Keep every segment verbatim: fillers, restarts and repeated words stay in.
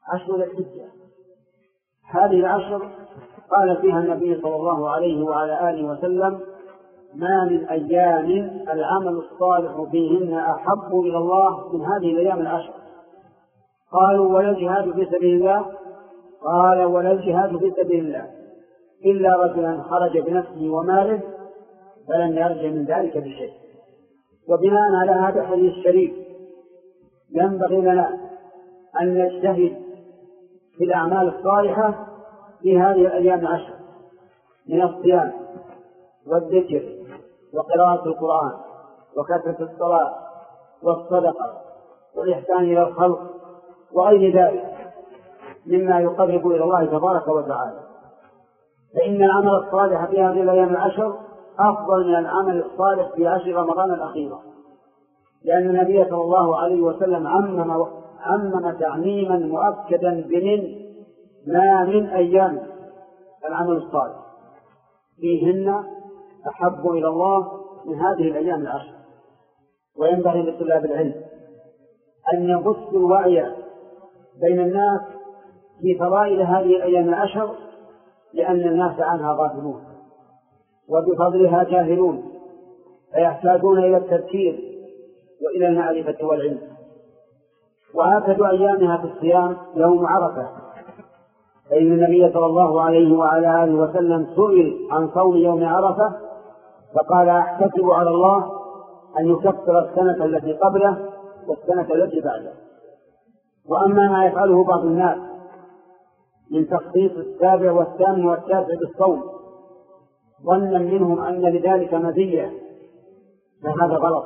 عشر ذي الحجة. هذه العشر قال فيها النبي صلى الله عليه وعلى آله وسلم: ما من أيام العمل الصالح فيهن أحب إلى الله من هذه الأيام العشر. قالوا: ولا الجهاد في سبيل الله؟ قال: ولا الجهاد في سبيل الله إلا رجلا خرج بنفسه وماله فلن يرجع من ذلك بشيء. وبناء على هذا الحديث الشريف ينبغي لنا أن نجتهد في الأعمال الصالحة في هذه الأيام العشر من الصيام والذكر وقراءة القرآن وكثرة الصلاة والصدقة والإحسان إلى الخلق وغير ذلك مما يقرب إلى الله تبارك وتعالى. فإن العمل الصالح في هذه الأيام العشر أفضل من العمل الصالح في عشر رمضان الأخيرة، لأن النبي صلى الله عليه وسلم عمم عمم تعميما مؤكدا بمن ما من أيام العمل الصالح فيهن أحب إلى الله من هذه الأيام العشر. وينبغي لطلاب العلم أن يبثوا الوعي بين الناس في فضائل هذه الأيام العشر، لأن الناس عنها غافلون وبفضلها جاهلون، فيحتاجون إلى التذكير وإلى المعرفة والعلم. وآكد أيامها في الصيام يوم عرفة، فإن النبي صلى الله عليه وعلى آله وسلم سئل عن صوم يوم عرفة فقال: أحتسب على الله أن يكفر السنة التي قبله والسنة التي بعده. وأما ما يفعله بعض الناس من تخصيص السابع والثامن والتاسع بالصوم ظنا منهم أن لذلك مزية فهذا غلط.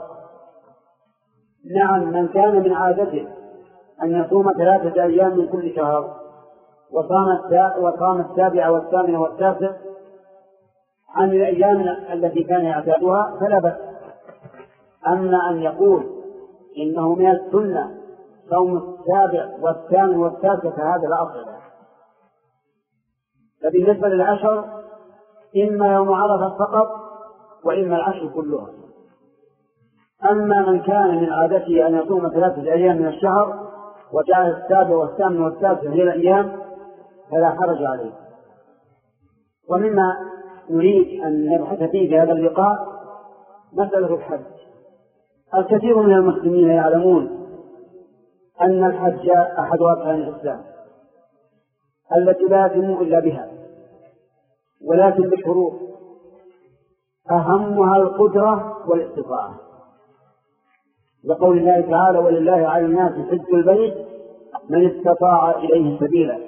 نعم، من كان من عادته أن يصوم ثلاثة أيام من كل شهر وصام السابع والثامن والتاسع عن الأيام التي كان يعتادها فلا بأس. أما أن يقول إنه من السنة صوم السابع والثامن والتاسع فهذا لا أصل له. فبالنسبة للعشر إما يوم عرفة فقط وإما العشر كلها. أما من كان من عادته أن يصوم ثلاثة أيام من الشهر وجعل السابع والثامن والتاسع هي الأيام فلا حرج عليه. ومما نريد أن نبحث فيه في هذا اللقاء مسألة الحج. الكثير من المسلمين يعلمون أن الحج أحد أركان الإسلام التي لا يتم إلا بها، ولكن بشروط أهمها القدرة والاستطاعة، لقول الله تعالى: ولله على الناس حج البيت من استطاع إليه سبيلا.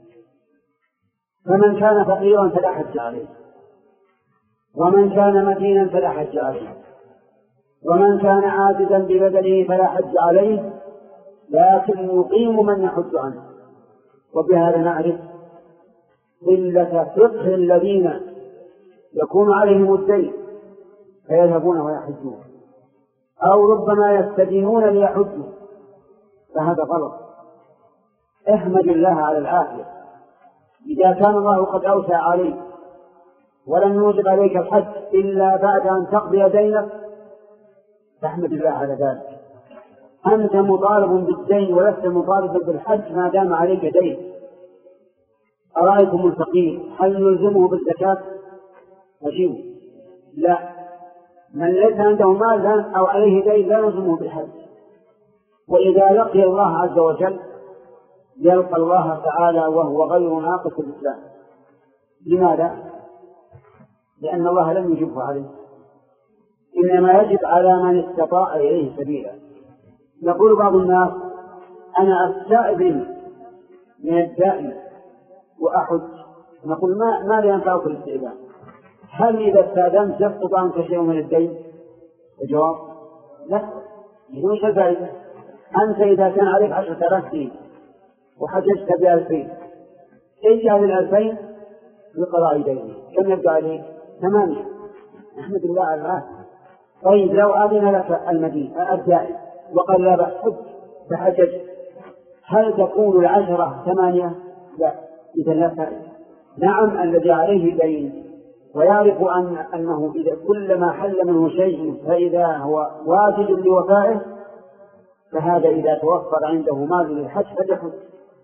فمن كان فقيرا فلا حج عليه، ومن كان مدينا فلا حج عليه، ومن كان عاجزا ببدنه فلا حج عليه، لكن يقيم من يحج عنه. وبهذا نعرف قلة فقه الذين يكون عليهم الدين فيذهبون ويحجون، أو ربما يستدينون ليحجوا، فهذا غلط. احمد الله على العافية. إذا كان الله قد أوسع عليك ولم يوجب عليك الحج إلا بعد أن تقضي دينك فاحمد الله على ذلك. أنت مطالب بالدين ولست مطالبا بالحج ما دام عليك دين. أرأيتم الفقير هل نلزمه بالزكاة؟ أجيبه لا. من ليس عنده مال أو عليه دين لا نلزمه بالحج. وإذا لقي الله عز وجل يلقى الله تعالى وهو غير ناقص الإسلام. لماذا؟ لأن الله لم يجبه عليه، إنما يجب على من استطاع إليه سبيلا. يقول بعض الناس: أنا أستأذن من الدائم وأحج. نقول: ما ما ينفعك الاستئذان؟ هل إذا استأذنت يسقط عنك شيء من الدين؟ الجواب: لا. وش الفائدة؟ أنت إذا كان عليك عشرة آلاف دين وحججت بألفين، اجعل الألفين لقضاء دينه، كم يبقى عليك؟ ثمانية. أحمد الله على العافية. طيب لو أذن لك المدينة الدائم وقال: لا بأس حج فحجج، هل تكون العشرة ثمانية؟ لا. إذا لا فائدة. نعم، الذي عليه دين ويعرف أن أنه إذا كلما حل منه شيء فإذا هو واجب لوفائه، فهذا إذا توفر عنده مال للحج فليحج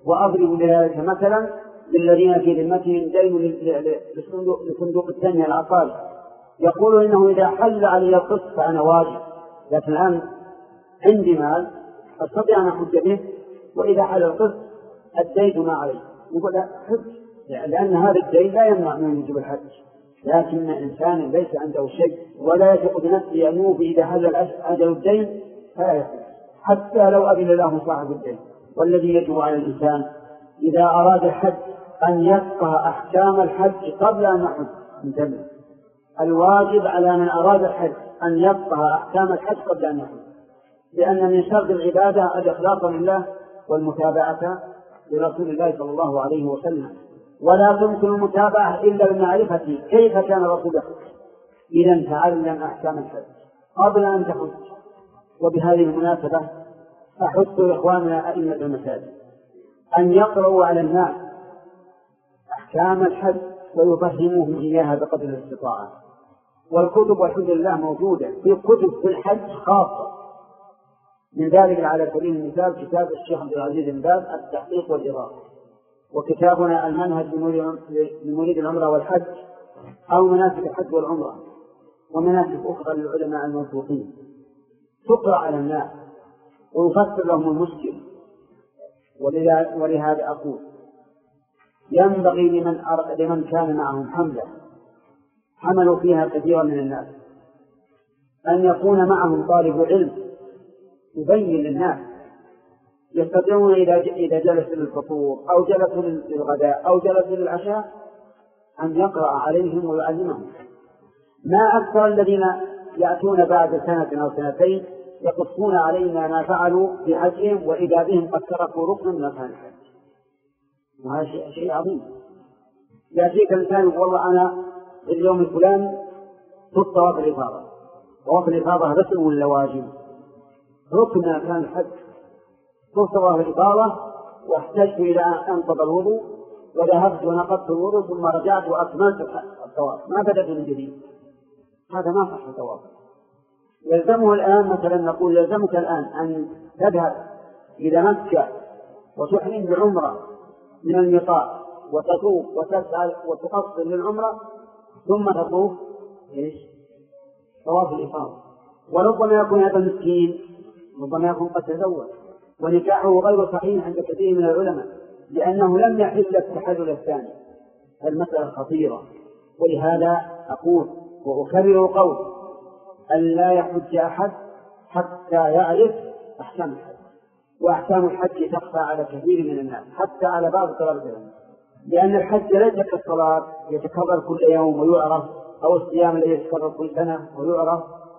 وأضرب لذلك مثلا للذين في ذمتهم دين لصندوق التنمية العقاري، يقول إنه إذا حل علي القسط فأنا واجب، لكن الآن عندي مال أستطيع أن أحج به، وإذا حل القسط أديت ما علي، يقول لا حج، لأن هذا الدين لا يمنع من وجوب الحج، لكن إنسان ليس عنده شيء ولا يثق بنفسه أن يوفي إذا حل أجل الدين فلا يحج حتى لو أذن له صاحب الدين. والذي يجب على الإنسان إذا أراد الحج أن يفقه أحكام الحج قبل أن يحج. انتبه، الواجب على من أراد الحج أن يفقه أحكام الحج قبل أن يحج، لأن من شرط العبادة الإخلاص لله والمتابعة لرسول الله صلى الله عليه وسلم، ولا تمكن المتابعة إلا بمعرفة كيف كان رسول الحج. إذا تعلم أحكام الحج قبل أن تحج. وبهذه المناسبة أحث إخواننا أئمة المساجد أن يقرأوا على الناس أحكام الحج ويفهموهم إياها بقدر الاستطاعة. والكتب والحمد لله موجودة، في كتب في الحج خاصة، من ذلك على سبيل المثال كتاب الشيخ عبد العزيز بن باز التحقيق والإضافة، وكتابنا المنهج لمريد العمرة والحج، أو مناسك الحج والعمرة، ومناسك أخرى للعلماء الموثوقين، تقرأ على الناس ويفسر لهم المشكل. ولهذا أقول ينبغي لمن, لمن كان معهم حملة حملوا فيها كثيرا من الناس أن يكون معهم طالب علم يبين للناس، يستطيعون إذا جلس للفطور أو جلس للغداء أو جلس للعشاء أن يقرأ عليهم ويعلمهم. ما أكثر الذين يأتون بعد سنة أو سنتين يقصون علينا ما فعلوا في حجهم وإذا بهم قد تركوا ركنا من أركان الحج، وهذا شيء, شيء عظيم. يأتيك الإنسان والله أنا اليوم الفلاني خذ طواف الإفاضة، طواف الإفاضة رسم ولا واجب؟ ركن من أركان الحج. خذ طواف الإفاضة واحتجت إلى أن أنقض الوضوء وذهبت ونقضت الوضوء ثم رجعت وأكملت الطواف، ما بدأت من جديد، هذا ما صح الطواف. يلزمه الآن مثلا نقول يلزمك الآن أن تذهب إلى مكة وتحرم بعمرة من الميقات وتطوف وتسعى وتقصر للعمرة ثم تطوف إيش؟ طواف الإفاضة. وربما يكون هذا مسكين، ربما يكون قد تزوج ونكاحه غير صحيح عند كثير من العلماء لأنه لم يحل التحلل الثاني. المسألة خطيرة، ولهذا أقول وأكرر قول أن لا يحج أحد حتى يعرف أحكام الحج، وأحكام الحج تخفى على كثير من الناس حتى على بعض طلبة العلم، لأن الحج ليس كالصلاة يتكرر كل يوم ويعرف، أو الصيام الذي يتكرر كل سنة ويعرف،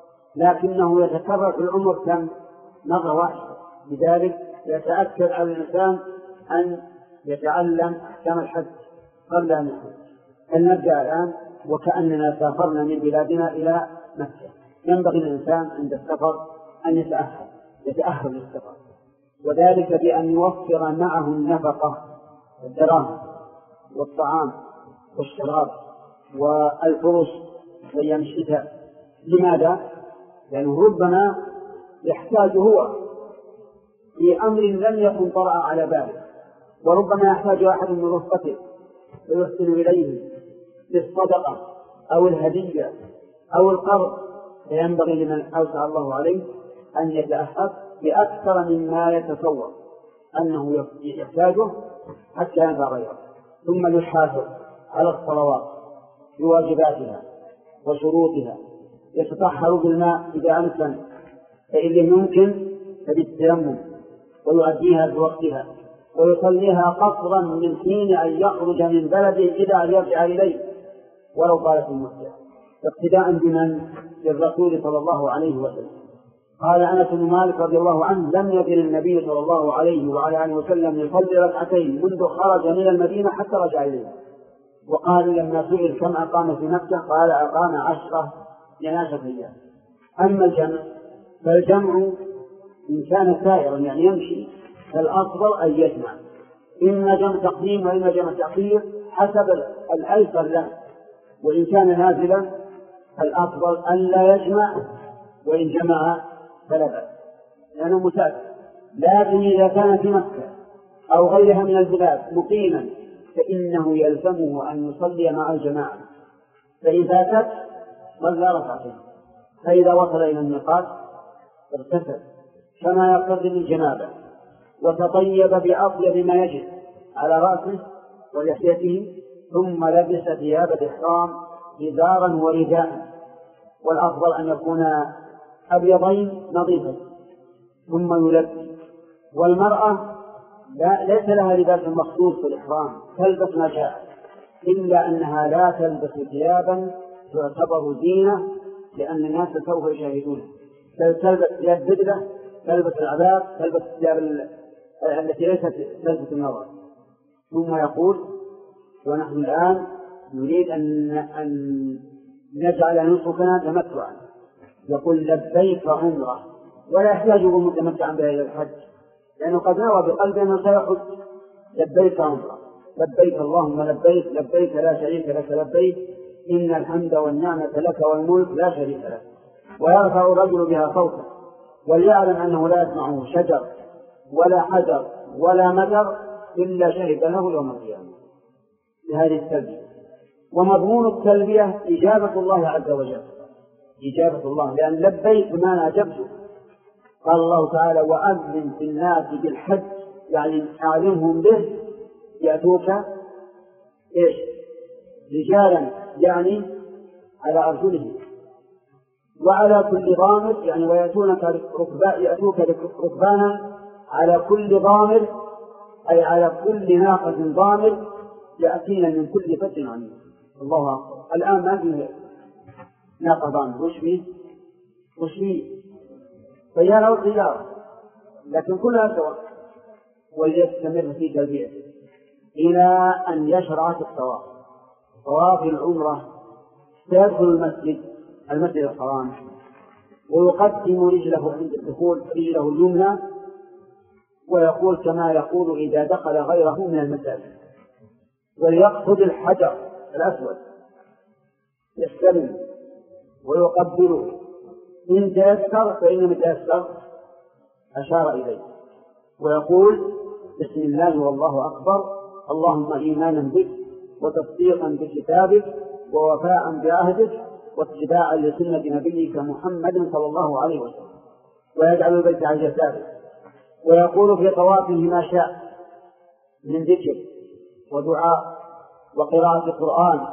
لكنه يتكرر في العمر كم مرة واحدة. لذلك يتأكد على الإنسان أن يتعلم أحكام الحج قبل أن يحج. فلنبدأ الآن وكأننا سافرنا من بلادنا إلى مكة. ينبغي الإنسان عند السفر أن يتأهل يتأهل للسفر، وذلك بأن يوفر معه النفقة، الدراهم والطعام والشراب والفرش وأيام الشتاء. لماذا؟ لأنه ربما يحتاج هو في أمر لم يكن طرأ على باله، وربما يحتاج أحد من رفقته ويحسن إليه بالصدقة أو الهدية أو القرض، فينبغي لمن أوسع الله عليه أن يتأهب بأكثر مما يتصور أنه يحتاجه حتى ينفع غيره. ثم يحافظ على الصلوات بواجباتها وشروطها، يتطهر بالماء إذا أمكن، فإن لم يمكن فبالتيمم، ويؤديها بوقتها، ويصليها قصرا من حين أن يخرج من بلده إلى أن يرجع إليه ولو طالت المدة، اقتداء بمن؟ بالرسول صلى الله عليه وسلم. قال أنس بن مالك رضي الله عنه لم يزل النبي صلى الله عليه وعلى آله وسلم يصلي ركعتين منذ خرج من المدينة حتى رجع إليه. وقال لما سئل كم أقام في مكة قال أقام عشرة لعشرة أيام. أما الجمع فالجمع إن كان سائرا يعني يمشي فالأفضل أن يجمع، إما جمع تقديم وإما جمع تأخير حسب الأيسر له، وإن كان نازلا الأفضل أن لا يجمع، وإن جمع فلا بأس لأنه مسافر. لكن إذا كان في مكة أو غيرها من البلاد مقيما فإنه يلزمه أن يصلي مع الجماعة، فإن فاتت صلى ركعتين، فإذا وصل إلى الميقات اغتسل كما يقتضي الجنابة وتطيب بأطيب ما يجب على رأسه ولحيته، ثم لبس ثياب الإحرام إزارا ورداء، والأفضل أن يكون أبيضين نظيفين، ثم يلبس. والمرأة لا ليس لها لباس مخصوص في الإحرام، تلبس ما شاء، إلا أنها لا تلبس ثيابا تعتبر زينة لأن الناس سوف يشاهدونها، تلبس ثياب بدلة، تلبس العباء، تلبس الثياب التي ليست تلبس النظر. ثم يقول: ونحن الآن نريد أن, أن نجعل نسكنا تمتعا، يقول: لبيك عمره، ولا يحتاج متمتعا بها إلى الحج، لأنه قد نوى بقلبه أنه سيحج. لبيك عمره، لبيك اللهم لبيك، لبيك لا شريك لك لبيك، إن الحمد والنعمة لك والملك لا شريك لك. ويرفع الرجل بها صوته، وليعلم أنه لا يسمعه شجر ولا حجر ولا مدر إلا شهد له يوم القيامة بهذه التلبية. ومضمون التلبية إجابة الله عز وجل، إجابة الله، لأن لبيك بمعنى أجبته. قال الله تعالى: وأذن في الناس بالحج، يعني أعلمهم به، يأتوك إيش؟ رجالا، يعني على أرجلهم، وعلى كل ضامر، يعني ويأتونك ركباء، يأتوك ركبانا على كل ضامر، أي على كل ناقة ضامر يأتينا من كل فج عميق. الله أكبر. الآن ما فيه ناقة ضامر، وش فيه؟ وش فيه؟ طيارة وطيارة، لكن كلها سواء. وليستمر في تلبيته إلى أن يشرع في الطواف. طواف العمرة سيدخل المسجد المسجد الحرام ويقدم رجله عند الدخول، رجله اليمنى، ويقول كما يقول إذا دخل غيره من المساجد، وليقصد الحجر الأسود، يستلم ويقبله، إن تيسر فإن متيسر أشار إليه، ويقول: بسم الله والله أكبر، اللهم إيمانا بك وتصديقا بكتابك ووفاء بعهدك واتباعا لسنة نبيك محمد صلى الله عليه وسلم، ويجعل البيت على يساره، ويقول في طوافه ما شاء من ذكر ودعاء وقراءة القرآن.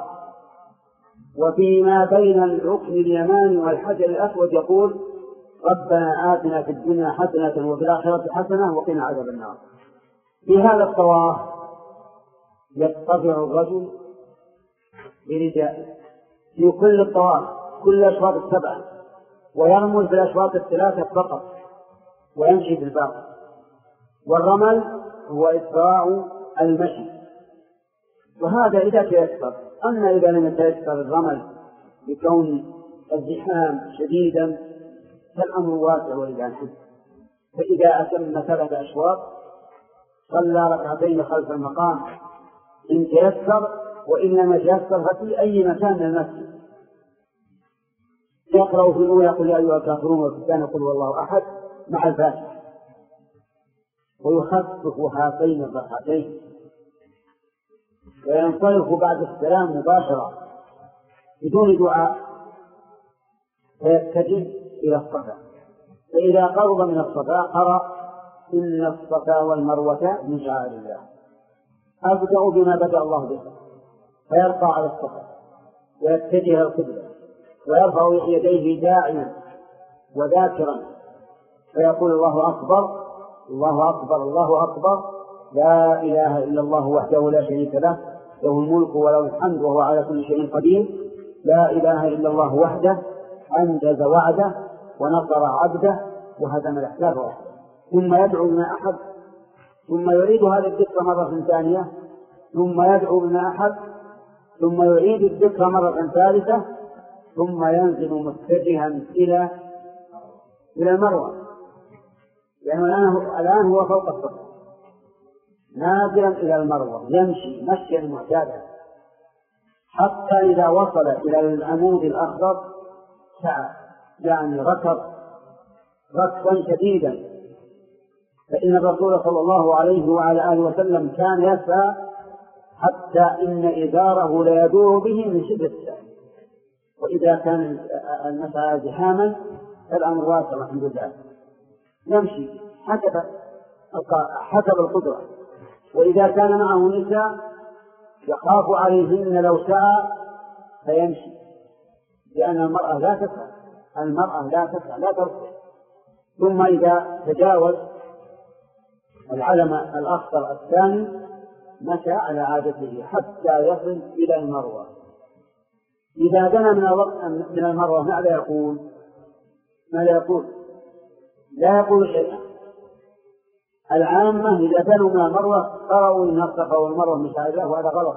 وفيما بين الركن اليماني والحجر الأسود يقول: ربنا آتنا في الدنيا حسنة وفي الآخرة حسنة وقنا عذاب النار. في هذا الطواف يتطبع الرجل برجائه في كل الطواف، كل الأشواط السبعة، ويرمل في الأشواط الثلاثة فقط ويمشي في الباقي. والرمل هو إسراع المشي، وهذا إذا تيسر. أما إذا لم يتيسر الرمل بكون الزحام شديدا فالأمر واسع ولله الحمد. فإذا أتم ثلاث أشواط صلى ركعتين خلف المقام إن تيسر، وإن لم يتيسر ففي أي مكان من المسجد يقرأ في الأولى: قل يا أيها الكافرون، وفي الثانية قل هو الله أحد مع الفاتحة، ويخفف هاتين الركعتين، وينصرف بعد السلام مباشرة بدون دعاء، فيتجه إلى الصفا. فإذا قرب من الصفا قرأ: إن الصفا والمروة من شعائر الله، أبدأ بما بدأ الله به، فيرفع على الصفا ويتجه القبلة ويرفع يديه داعيا وذاكرا، فيقول: الله أكبر الله أكبر الله أكبر، لا إله إلا الله وحده لا شريك له، له الملك وله الحمد وهو على كل شيء قدير، لا إله إلا الله وحده أنجز وعده ونصر عبده وهزم الأحزاب وحده. ثم يدعو بما أحب، ثم يعيد هذا الذكر مرة ثانية، ثم يدعو بما أحب، ثم يعيد الذكر مرة ثالثة، ثم ينزل متجها إلى إلى المروة، لأنه يعني الآن هو فوق الصفا نازلا إلى المروة، يمشي مشيا معتادا حتى إذا وصل إلى العمود الأخضر سعى، يعني ركض ركضا شديدا، فإن الرسول صلى الله عليه وعلى آله وسلم كان يسعى حتى إن إزاره لا يدور به من شدة السعي، وإذا كان المسعى زحاما فالأمر واسع الحمد لله يمشي حسب حسب القدرة. وإذا كان معه نساء يخاف عليهن لو سعى فيمشي، لأن المرأة لا تسعى المرأة لا تسعى لا ترفع. ثم إذا تجاوز العلم الأخضر الثاني مشى على عادته حتى يصل إلى المروة. إذا دنا من المروة ماذا يقول؟ ماذا يقول؟ لا يقول شيئا. العامة إذا دنوا من المروة قرأوا إن الصفا والمروة من شعائر الله، وهذا غلط،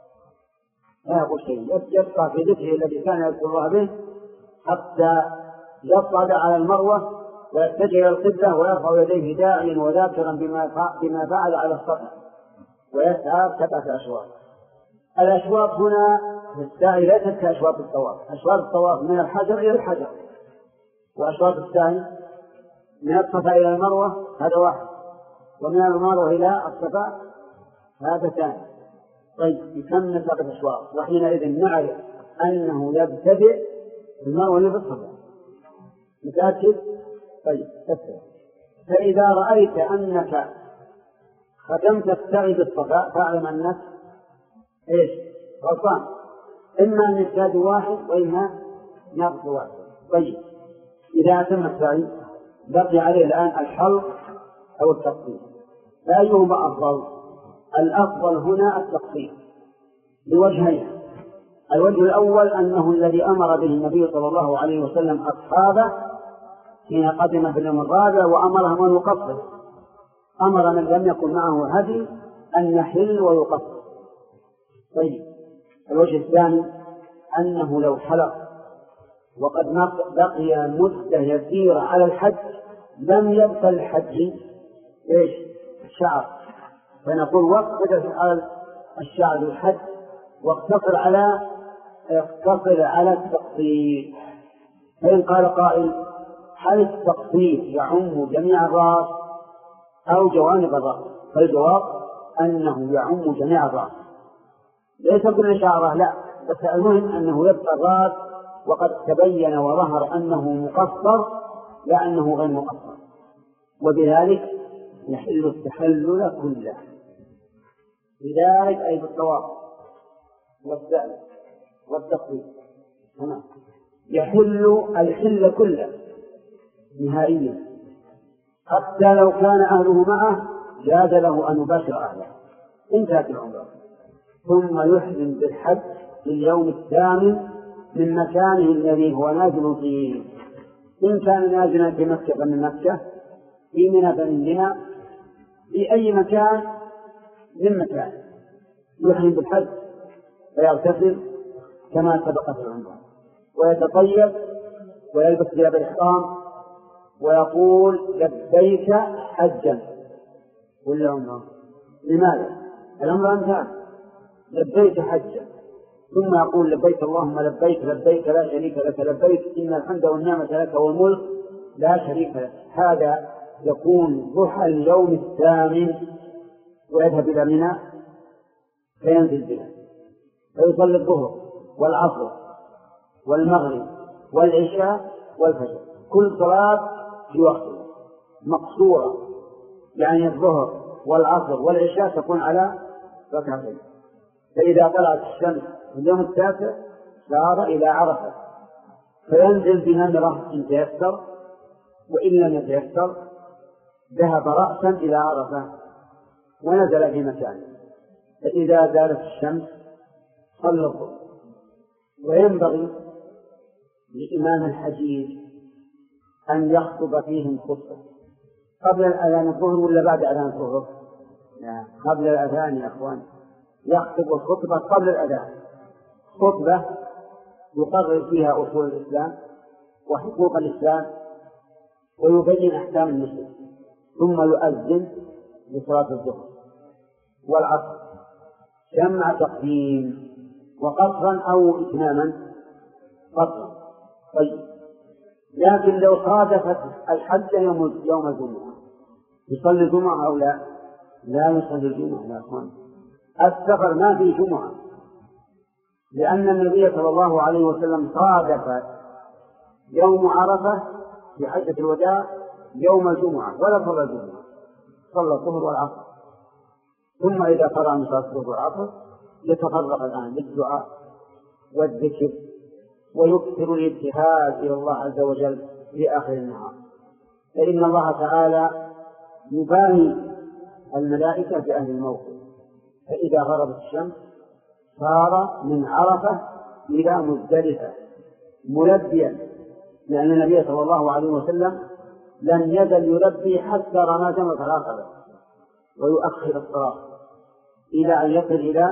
لا يقول شيء، يبقى في ذكره الذي كان يذكر الله به حتى يصعد على المروة ويتجه إلى القبلة ويرفع يديه داعيا وذاكرا بما فعل على الصفا، ويسعى سبعة أشواط. الأشواط هنا في السعي ليست كأشواط الطواف، أشواط الطواف من الحجر إلى الحجر، وأشواط السعي من الصفا إلى المروة هذا واحد، ومن المروة إلى الصفا هذا ثاني. طيب كم سبعة أشواط؟ وحينئذ نعرف أنه يبتدئ المروة بالصفا. متأكد؟ طيب تسعى. فإذا رأيت أنك ختمت السعي بالصفا فاعلم أنك إيش؟ غلطان، إما أن يزداد واحد وإما ناقص واحد. طيب إذا أتم السعي بقي عليه الآن الحلق أو التقطيع، فأيهما أفضل؟ الأفضل هنا التقطيع بوجهين. الوجه الأول أنه الذي أمر به النبي صلى الله عليه وسلم أصحابه حين قدم في اليوم الرابع وأمرهم أن يقصر، أمر من لم يكن معه هدي أن يحل ويقصر. طيب الوجه الثاني أنه لو حلق وقد بقي مدة يسيرة على الحج لم يبقى الحج إيش؟ شعر، فنقول واقتصر على الشعر الحج واقتصر على اقتصر على التقصير. فإن قال قائل هل التقصير يعم جميع الرأس أو جوانب الرأس؟ فالجواب أنه يعم جميع الرأس، ليس كل شعره لا، بس المهم أنه يبقى الرأس وقد تبين وظهر أنه مقصر لا أنه غير مقصر، وبذلك يحل التحلل كله. بذلك أي بالطواف والسعي والتقصير تمام يحل الحل كله نهائيا، حتى لو كان أهله معه جاز له أن يباشر أهله. انتهت العمرة. ثم يحرم بالحج في اليوم الثامن من مكانه الذي هو نازل فيه، إن كان نازلا في مكة فمن مكة، في منى فمن منى، في أي مكان من مكان يحرم بالحج فيغتسل كما سبق في العمرة ويتطيب ويلبس ثياب الإحرام ويقول لبيك حجا ولا عمرة. لماذا؟ الأمر انتهى، لبيك حجا، ثم يقول لبيك اللهم لبيك لبيك لا شريك لك لبيك إن الحمد والنعمة لك والملك لا شريك لك. هذا يكون ضحى اليوم الثامن ويذهب إلى منى فينزل بها فيصلي الظهر والعصر والمغرب والعشاء والفجر، كل صلاة في وقتها مقصورة، يعني الظهر والعصر والعشاء تكون على ركعتين. فإذا طلعت الشمس في اليوم التاسع سار إلى عرفة فينزل بنمرة إن تيسر، وإن لم يتيسر ذهب رأسا إلى عرفة ونزل في مكانه. فإذا زالت الشمس صلى الظهر. وينبغي لإمام الحجيج أن يخطب فيهم خطبة قبل الأذان الظهر ولا بعد أذان الظهر؟ لا، قبل الأذان يا أخوان، يخطب الخطبة قبل الأذان، خطبة يقرر فيها أصول الإسلام وحقوق الإسلام ويبين أحكام المسلم، ثم يؤذن لصلاة الظهر والعصر جمع تقديم وقصرا أو إتماما قصرا. طيب لكن لو صادفت الحج يوم يوم الجمعة يصلي الجمعة أو لا؟ لا يصلي الجمعة يا أخوان. السفر ما في جمعة، لأن النبي صلى الله عليه وسلم صادف يوم عرفة في حجة الوداع يوم الجمعة ولا صلى الجمعة، صلى الظهر والعصر، ثم إذا فرغ من صلاة الظهر والعصر يتفرغ الآن للدعاء والذكر ويكثر الابتهال إلى الله عز وجل في آخر النهار، فإن الله تعالى يباهي الملائكة بأهل الموقف. فإذا غربت الشمس صار من عرفة إلى مزدلفة ملبيا، لأن النبي صلى الله عليه وسلم لم يزل يلبي حتى رمى جمرة العقبة ويؤخر الصلاة إلى أن يصل إلى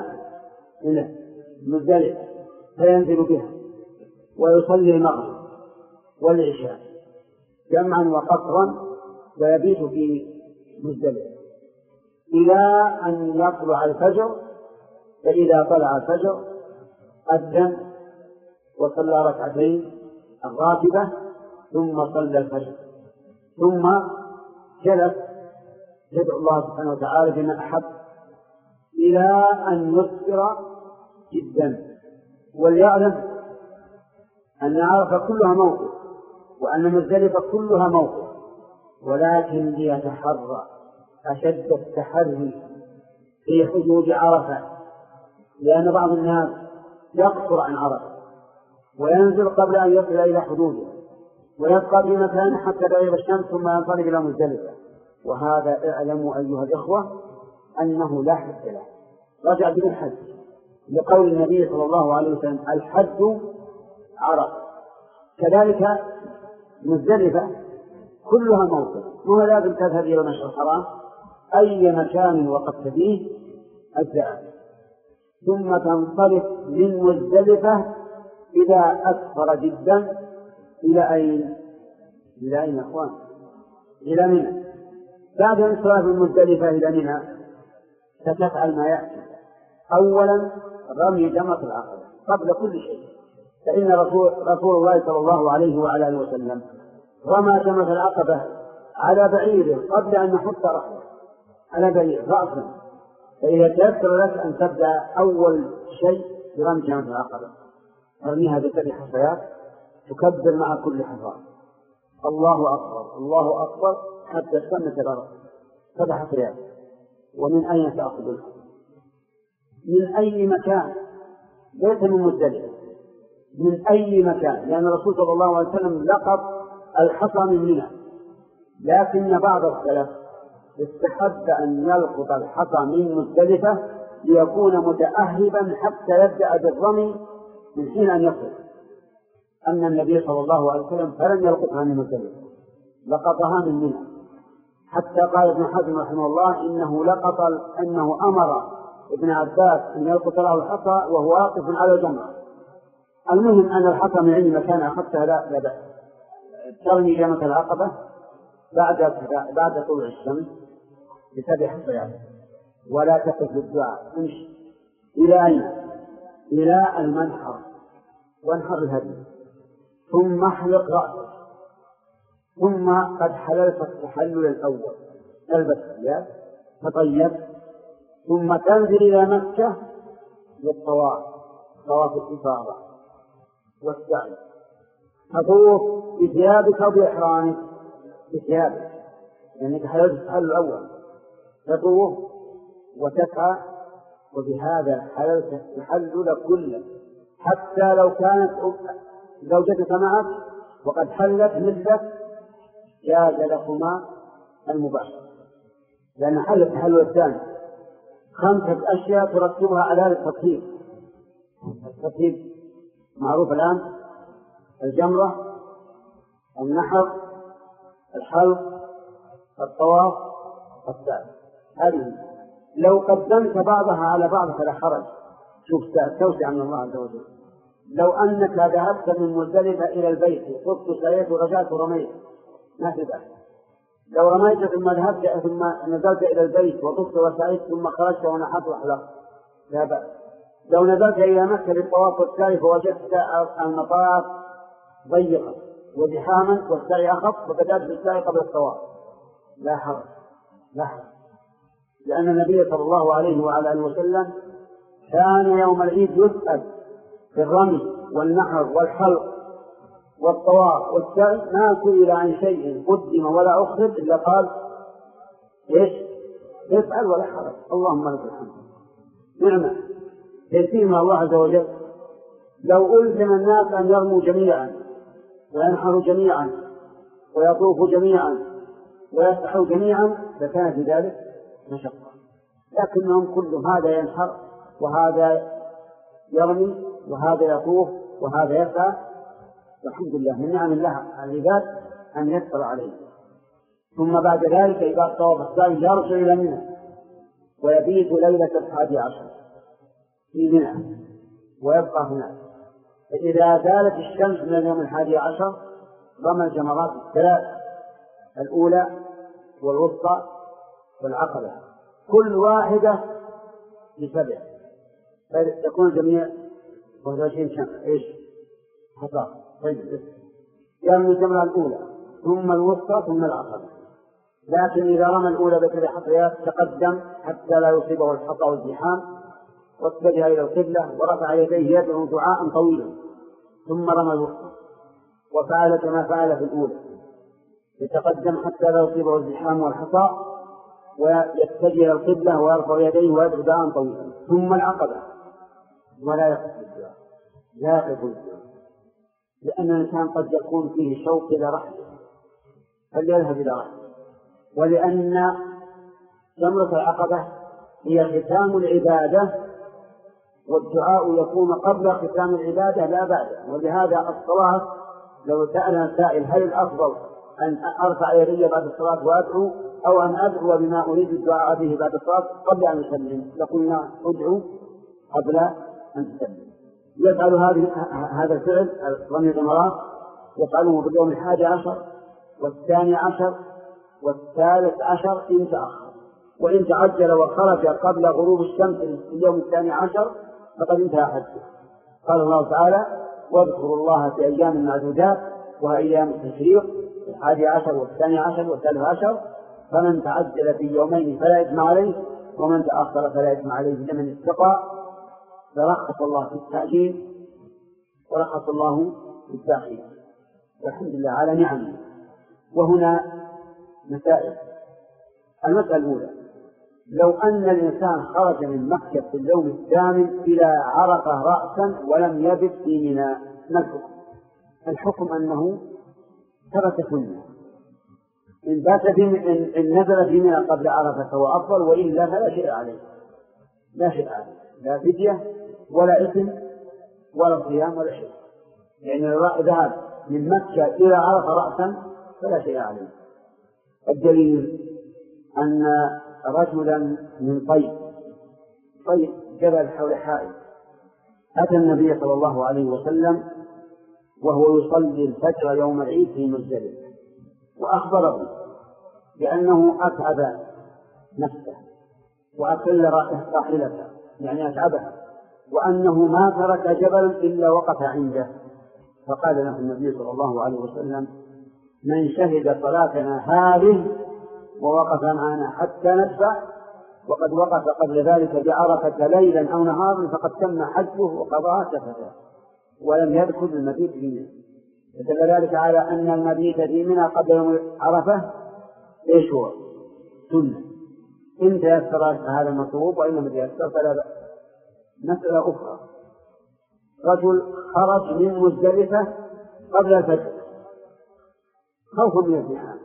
مزدلفة فينزل بها ويصلي المغرب والعشاء جمعا وقصرا ويبيت في مزدلفة إلى أن يطلع الفجر. فإذا طلع الفجر أذن وصلى ركعتين الراتبة ثم صلى الفجر، ثم جلس يدعو الله سبحانه وتعالى بما أحب إلى أن يسفر جدا. وليعلم أن عرفة كلها موقف وأن مزدلفة كلها موقف، ولكن ليتحرى أشد التحري في حدود عرفة، لأن بعض الناس يقصر عن عرفة وينزل قبل أن يصل إلى حدوده ويبقى في مكانه حتى تغيب الشمس ثم ينطلق إلى مزدلفة، وهذا اعلموا أيها الإخوة أنه لا حد له. رجع بالحج لقول النبي صلى الله عليه وسلم الحج عرفة، كذلك مزدلفة كلها موقف، وهو لازم تذهب إلى المشعر الحرام أي مكان وقفت فيه أجزاء، ثم تنطلق من مزدلفة إذا أكثر جدا إلى أين؟ إلى أين أخوان؟ إلى منى. بعد انصراف من مزدلفة إلى منى ستفعل ما يأتي. أولا رمي جمرة العقبة قبل كل شيء، فإن رسول, رسول الله صلى الله عليه وعلى آله وسلم رمى جمرة العقبة على بعيره قبل أن يحط رحله على بعير رأسا. فإذا تيسر لك أن تبدأ أول شيء برمي جمرة العقبة، ترميها بسبع حصيات تكبر مع كل حصاة الله أكبر الله أكبر حتى تسمى الأرض سبع حصيات. ومن أين تأخذها؟ من أي مكان، ليس من مزدلفة، من أي مكان، لأن الرسول صلى الله عليه وسلم لقب الحصى من منى، لكن بعض السلف استحب أن يلقط الحصى من مزدلفة ليكون متأهبا حتى يبدأ بالرمي من حين أن يصل. أن النبي صلى الله عليه وسلم فلم يلقطها من مزدلفة، لقطها من منى، حتى قال ابن حزم رحمه الله إنه لقط أنه أمر ابن عباس أن يلقط له الحصى وهو واقف على الجمرة. المهم أن الحصى من أي مكان أخذتها لا لا بأس. ترمي جمرة العقبة بعد بعد طلوع الشمس بسبع حصيات ولا تقف بالدعاء، امشي إلى أين؟ إلى المنحر وانحر الهدي، ثم احلق رأسك، ثم قد حللت التحلل الأول البس ثياب تطيب، ثم تنزل إلى مكة للطواف طواف الإفاضة والسعي، تطوف بثيابك أو بإحرامك؟ بثيابك لأنك حللت التحلل الأول، تطوف وتسعى، وبهذا حللت التحلل كله حتى لو كانت زوجتك معك وقد حلت مثلك جاز لكما المباشرة، لأن حل التحلل الثاني خمسة أشياء ترتبها على التطهير. التطهير معروف الآن: الجمرة، النحر، الحلق، الطواف، السعي. هذه لو قدمت بعضها على بعض فلا حرج. شوف توسع من الله عز وجل. لو أنك ذهبت من مزدلفة إلى البيت وطفت سعيت ورجعت ورميت ما في بأس. لو رميت ثم ذهبت ثم نزلت إلى البيت وطفت وسعيت ثم خرجت ونحت وحلقت لا بأس. لو نزلت إلى مكة للطواف والسعي فوجدت المطاف ضيقا وزحاما والسعي أخف فبدأت بالسعي قبل الطواف لا حرج. لحظة، لأن النبي صلى الله عليه وعلى آله وسلم كان يوم العيد يسأل في الرمي والنحر والحلق والطواف والسعي، ما سئل عن شيء قدم ولا أخر إلا قال إيش؟ افعل ولا حرج، اللهم لك الحمد. نعمة يسيرنا الله عز وجل. لو ألزم الناس أن يرموا جميعا وينحروا جميعا ويطوفوا جميعا ويسعوا جميعا لكان في ذلك مشقة، لكنهم كل هذا ينحر وهذا يرمي وهذا يطوف وهذا يسعى، والحمد لله من نعم الله على العباد أن يسر عليه. ثم بعد ذلك إذا طاف السعي يرجع إلى منى ويبيت ليلة الحادي عشر في منى ويبقى هناك، فإذا زالت الشمس من اليوم الحادي عشر رمى الجمرات الثلاث، الأولى والوسطى والعقبة، كل واحدة بسبع، فتكون الجميع واحد وعشرين شمس إيش حصى. طيب يرمي الجمرة الأولى ثم الوسطى ثم العقبة، لكن إذا رمى الأولى بسبع حصيات تقدم حتى لا يصيبه الحصى والزحام، واتجه إلى القبلة ورفع يديه يدعو دعاء طويلا، ثم رمى الوسطى وفعل كما فعل في الأولى، يتقدم حتى لا يصيبه الزحام والحصى ويتجه إلى القبلة ويرفع يديه ويدعو دعاء طويلا، ثم العقبة ولا يقف الدعاء، لا يقف الدعاء، لأن الإنسان قد يكون فيه شوق إلى رحمه فليذهب إلى رحمه، ولأن جمرة العقبة هي ختام العبادة، والدعاء يكون قبل ختام العبادة لا بعده. ولهذا الصلاة لو سأل سائل هل الأفضل أن أرفع يدي بعد الصلاة وأدعو أو أن أدعو بما أريد الدعاء به بعد الصلاة قبل أن أسلم، لقلنا أدعو قبل أن تسلم. يفعل هذه هذا الفعل رمي الجمرات يفعله في اليوم الحادي عشر والثاني عشر والثالث عشر إن تأخر، وإن تعجل وخرج قبل غروب الشمس في اليوم الثاني عشر فقد انتهى حجه. قال الله تعالى واذكروا الله في أيام معدودات وأيام التشريق الحادي عشر والثاني عشر والثالث عشر، فمن تعجل في يومين فلا إثم عليه ومن تأخر فلا إثم عليه لمن اتقى. فرخص الله في التأجيل ورخص الله في التأخير، والحمد لله على نعمه. وهنا مسائل. المسألة الأولى: لو أن الإنسان خرج من مكة في اليوم الثامن إلى عرفة رأسا ولم يبت في منى، ما الحكم؟ الحكم أنه ترك سنة، إن بات في إن نزل في منى قبل عرفة فهو أفضل، وإلا فلا شيء عليه، لا شيء عليه، لا فدية ولا إثم ولا صيام ولا شيء، يعني ذهب من مكة إلى عرفة رأسا فلا شيء عليه. الدليل أن رجلا من طيب طيب جبل حول حائط أتى النبي صلى الله عليه وسلم وهو يصلي الفجر يوم العيد في مزدلفة، وأخبره بأنه أتعب نفسه وأكل راحلته يعني أتعبها، وأنه ما ترك جبلا إلا وقف عنده. فقال له النبي صلى الله عليه وسلم: من شهد صلاتنا هذه ووقف معنا حتى ندفع وقد وقف قبل ذلك بعرفة ليلا أو نهارا فقد تم حجه وقضاء سفره ولم يدخل المبيت في منى. فدل ذلك على أن المبيت في منى قبل يوم عرفة إيش هو؟ سنة. إن تيسر هذا مطلوب وإن لم يتيسر فلا بأس. مسألة أخرى: رجل خرج من مزدلفة قبل الفجر خوفا من الزحام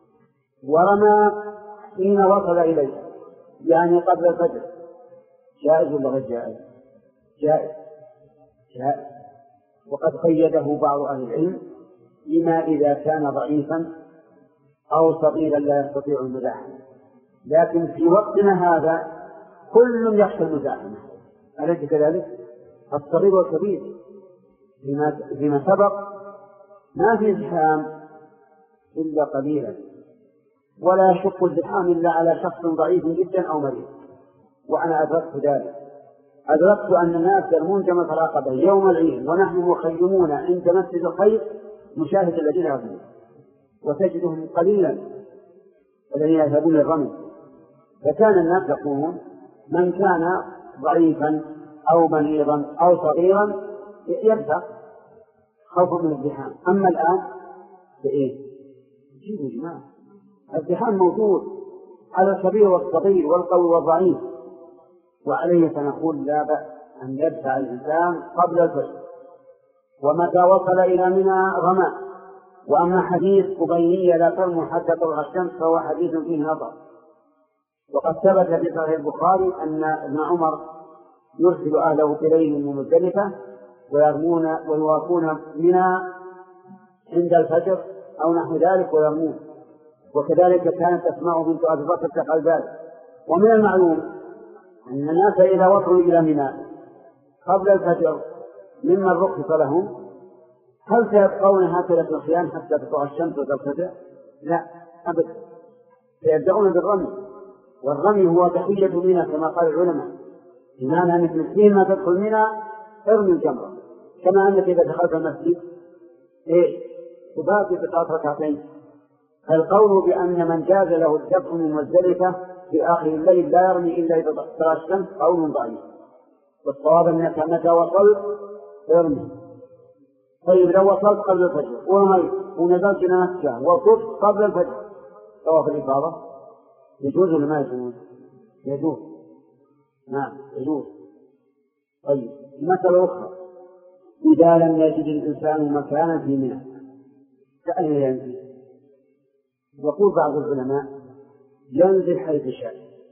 ورمى حين وصل إليه، يعني قبل الفجر، جائز ولا غير جائز؟ جائز جائز. وقد قيده بعض أهل العلم بما إذا كان ضعيفا أو صغيرا لا يستطيع المزاحمة، لكن في وقتنا هذا كل يخشى المزاحمة، أليس كذلك؟ الصغير والكبير فيما, فيما سبق ما في زحام إلا قليلا، ولا يشق الزحام إلا على شخص ضعيف جدا أو مريض. وأنا أدركت ذلك، أدركت أن الناس يرمون جمرة العقبة يوم العيد ونحن مخيمون عند مسجد الخير نشاهد الذين يرمون، وتجدهم قليلا الذين يذهبون للرمي، فكان الناس يقولون من كان ضعيفا أو مريضا أو صغيرا يدفع خوفا من الزحام. أما الآن فإيه؟ جيبوا جماعة، الزحام موجود على الكبير والصغير والقوي والضعيف، وعليه فنقول لا بأس أن يدفع الإنسان قبل الفجر، ومتى وصل إلى منى رمى. وأما حديث قبيلية لا ترموا حتى تطلع الشمس فهو حديث فيه نظر. وقد ثبت في صحيح البخاري أن ابن عمر يرسل أهله بليل من مزدلفة ويرمون ويوافون منى عند الفجر أو نحو ذلك ويرمون، وكذلك كانت أسماء بنت أبي بكر تفعل ذلك. ومن المعلوم أن الناس إذا وصلوا إلى منى قبل الفجر ممن رخص لهم، هل سيبقون هكذا في الخيام حتى تطلع الشمس وترتفع؟ لا أبدا، سيبدأون بالرمي، والرمي هو تحية منى كما قال العلماء، بمعنى أنك مسكين ما تدخل منى ارمي الجمرة، كما أنك إذا دخلت المسجد إيه تباتي بثلاث ركعتين. القول بأن من جاز له الدفع من مزدلفة في آخر الليل لا يرمي إلا إذا طلع الشمس قول ضعيف، والصواب أنك متى وصلت ارمي. طيب لو وصلت قبل الفجر ورميت ونزلت إلى مكة وطفت قبل الفجر طواف الإفاضة يجوز ولا ما يجوز؟ يجوز، نعم يجوز. طيب مسألة أخرى، إذا لم يجد الإنسان مكانا في منى فأين ينزل؟ يقول بعض العلماء ينزل حيث شاء،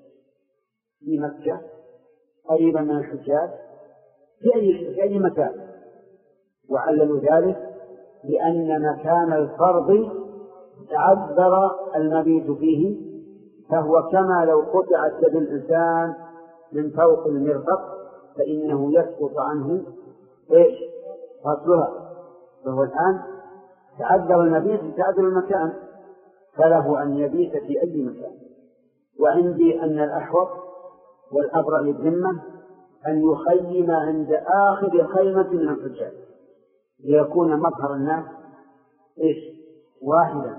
في مكة قريبا من الحجاج في أي, في أي مكان، وعللوا ذلك لأن مكان الفرض تعذر المبيت فيه، فهو كما لو قطعت يد الإنسان من فوق المرفق فإنه يسقط عنه إيش؟ فصلها، فهو الآن تعذر المبيت بتعذر المكان، فله أن يبيت في أي مكان. وعندي أن الأحوط والأبرأ للذمة أن يخيم عند آخر خيمة من الحجاج ليكون مظهر الناس إيش؟ واحدا،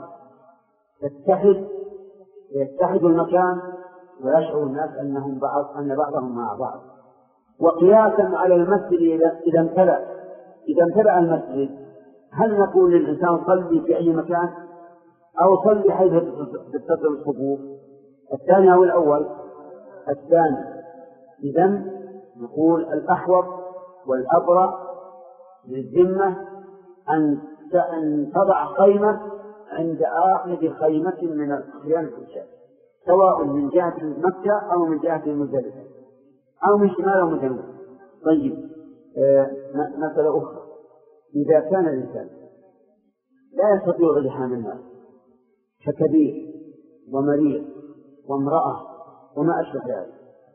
يتحد يتحد المكان ويشعر الناس أنهم بعض أن بعضهم مع بعض. وقياسا على المسجد إذا امتلأ إذا امتلأ المسجد، هل نقول للإنسان صلي في أي مكان أو صلي حيث تتصل الصفوف؟ الثاني أو الأول؟ الثاني. إذن نقول الأحوط والأبرأ للذمة أن أن تضع خيمة عند آخر خيمة من خيام الحجاج، سواء من جهة مكة أو من جهة المزدلفة أو من شمال أو من جنوب. طيب آه مسألة أخرى، إذا كان الإنسان لا يستطيع الالتحام الناس ككبير ومريض وامرأة وما أشبه ذلك،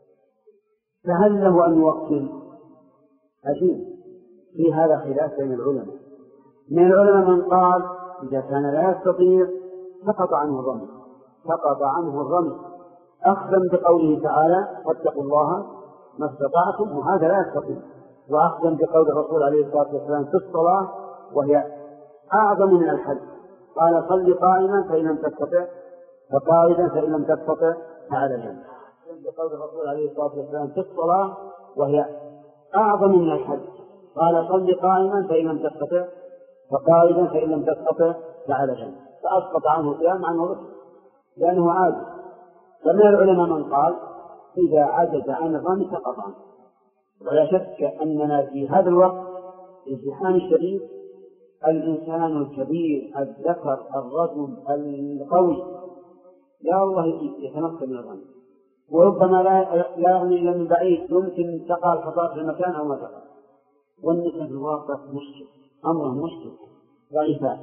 فهل له أن يوكل؟ أجيب في هذا خلاف بين العلماء. من العلماء من قال إذا كان لا يستطيع سقط عنه الرمي سقط عنه الرمي أخذا بقوله تعالى واتقوا الله ما استطعتم، وهذا لا يستطيع، وأخذا بقول الرسول عليه الصلاة والسلام في الصلاة وهي أعظم من الحج، قال صل قائما فإن لم تستطع فقاعدا فإن لم تستطع فعلى جنب. بقول الرسول عليه الصلاة والسلام في الصلاة وهي أعظم من الحج، قال صل قائما فإن لم تستطع فقاعدا فإن لم تستطع فعلى جنب، فأسقط عنه القيام عنه ركن لأنه عاجز. فمن العلماء من قال إذا عجز عن الرمي سقط عنه. ولا شك أننا في هذا الوقت الازدحام الشديد الإنسان الكبير الذكر الرجل القوي لا الله يتمكن من الرمي، وربما لا يرمي إلا من بعيد، يمكن تقع الحصاة في المكان أو ما تقع. والنساء في الواقع مشكل، أمره مشكل، ضعيفات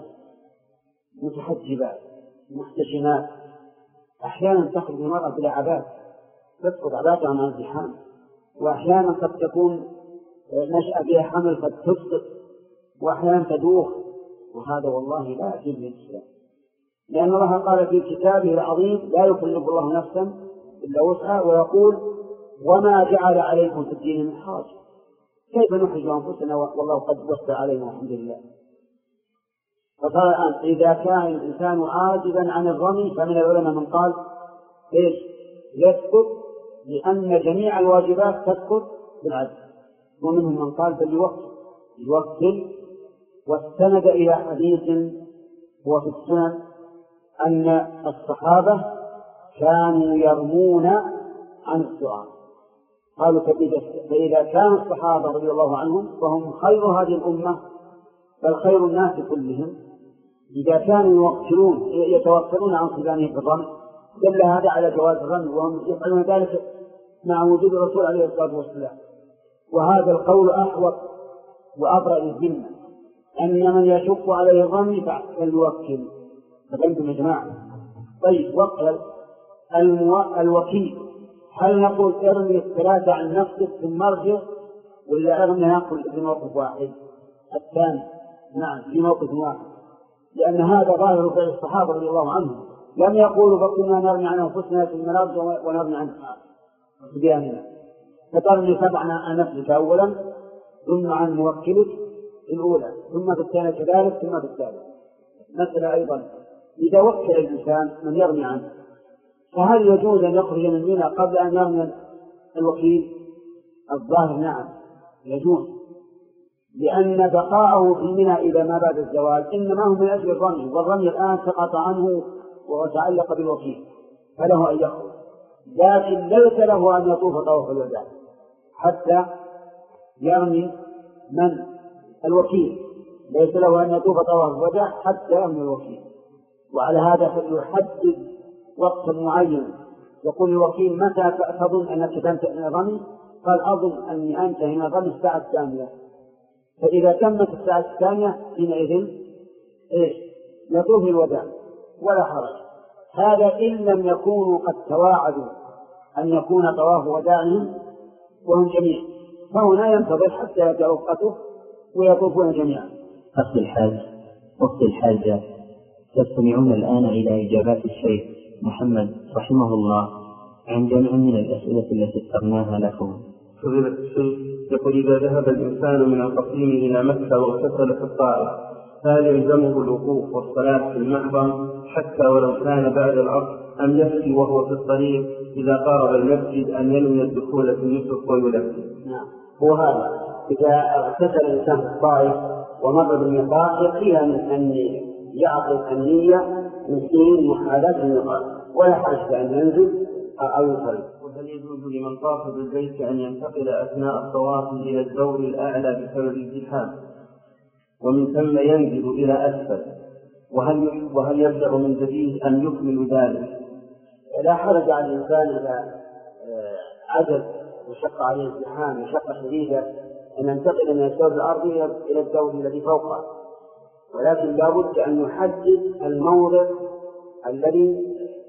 متحجبات محتشمات، أحيانا تخرج المرأة بلا عباءة تسقط عباءتها عن الازدحام، وأحيانا قد تكون نشأ بها حمل قد تسقط، وأحيانا تدوخ، وهذا والله لا يجوز للإسلام، لأن الله قال في كتابه العظيم لا يكلف الله نفسا إلا وسعها، ويقول وما جعل عليكم في الدين من حرج، كيف نحرج أنفسنا والله قد وسع علينا الحمد لله. فقال الآن إذا كان الإنسان عاجزا عن الرمي، فمن العلماء من قال إيش يسقط لأن جميع الواجبات تسقط بالعجز. ومنهم من قال بل يوكل يوكل واستند إلى حديث هو في السنن أن الصحابة كانوا يرمون عن السؤال. قالوا فإذا كان الصحابة رضي الله عنهم فهم خير هذه الأمة بل خير الناس كلهم، إذا كانوا يوكلون يتوكلون عن صبيانهم في الرمي دل هذا على جواز الرمي، وهم يفعلون ذلك مع وجود الرسول عليه الصلاة والسلام. وهذا القول أحوط وأبرأ للذمة، أن من يشق عليه الرمي فليوكل. فأنتم يا جماعة طيب وكل المو... الوكيل، هل نقول ارمي الثلاثة عن نفسك ثم ارجع، ولا ارمي نقول في موقف واحد؟ الثاني نعم في موقف واحد، لأن هذا ظاهر فعل الصحابة رضي الله عنهم، لم يقولوا فكنا نرمي عن أنفسنا ثم نرجع ونرمي عن صبياننا. فترمي سبعا عن نفسك أولا ثم عن موكلك الأولى ثم في الثانية كذلك ثم في الثالث. مثلا أيضا إذا وكل الإنسان من يرمي عنه فهل يجوز أن يخرج من منى قبل أن يرمي الوكيل؟ الظاهر نعم يجوز، لأن بقاءه في منى إلى ما بعد الزوال إنما هو من أجل الرمي، والرمي الآن سقط عنه وتعلق بالوكيل فله أن يخرج، لكن ليس له أن يطوف طواف الوداع حتى يرمي من الوكيل، ليس له أن يطوف طواف الوداع حتى يرمي الوكيل. وعلى هذا فليحدد وقتا معين، يقول الوكيل متى تظن أنك تنتهي من الرمي؟ قال أظن أني أنتهي من الرمي الساعة الثانية. فإذا تمت الساعة الثانية حينئذ إيش يطوف الوداع ولا حرج. هذا إن لم يكونوا قد تواعدوا أن يكون طواف وداعهم وهم جميع، فهنا ينتظر حتى يأتي وقته ويطوفون جميعا. أخذ الحاج وقت الحاجة. تستمعون الآن إلى إجابات الشيخ محمد رحمه الله عن جمع من الأسئلة التي اخترناها لكم. فضيلة الشيخ يقول إذا ذهب الإنسان من القصيم إلى مكة واغتسل في الطائف هل يلزمه الوقوف والصلاة في المحرم حتى ولو كان بعد العصر، أم يكفي وهو في الطريق إذا قارب المسجد أن ينوي الدخول في النسك ويلبي؟ نعم هو هذا، إذا اغتسل الإنسان في الطائف ومر بالميقات يكفي أن يعقد النية من حين محاذاة الميقات ولا حاجة أن ينزل أو يصلي. وهل يجوز لمن طاف بالبيت أن ينتقل أثناء الطواف إلى الدور الأعلى بسبب الازدحام ومن ثم ينزل إلى أسفل، وهل وهل يبدأ من جديد أم يكمل ذلك؟ لا حرج على الإنسان إذا عجز وشق عليه الازدحام وشق شديدة أن ينتقل من الدور الأرضي إلى الدور الذي فوقه، ولكن لا بد أن يحدد الموضع الذي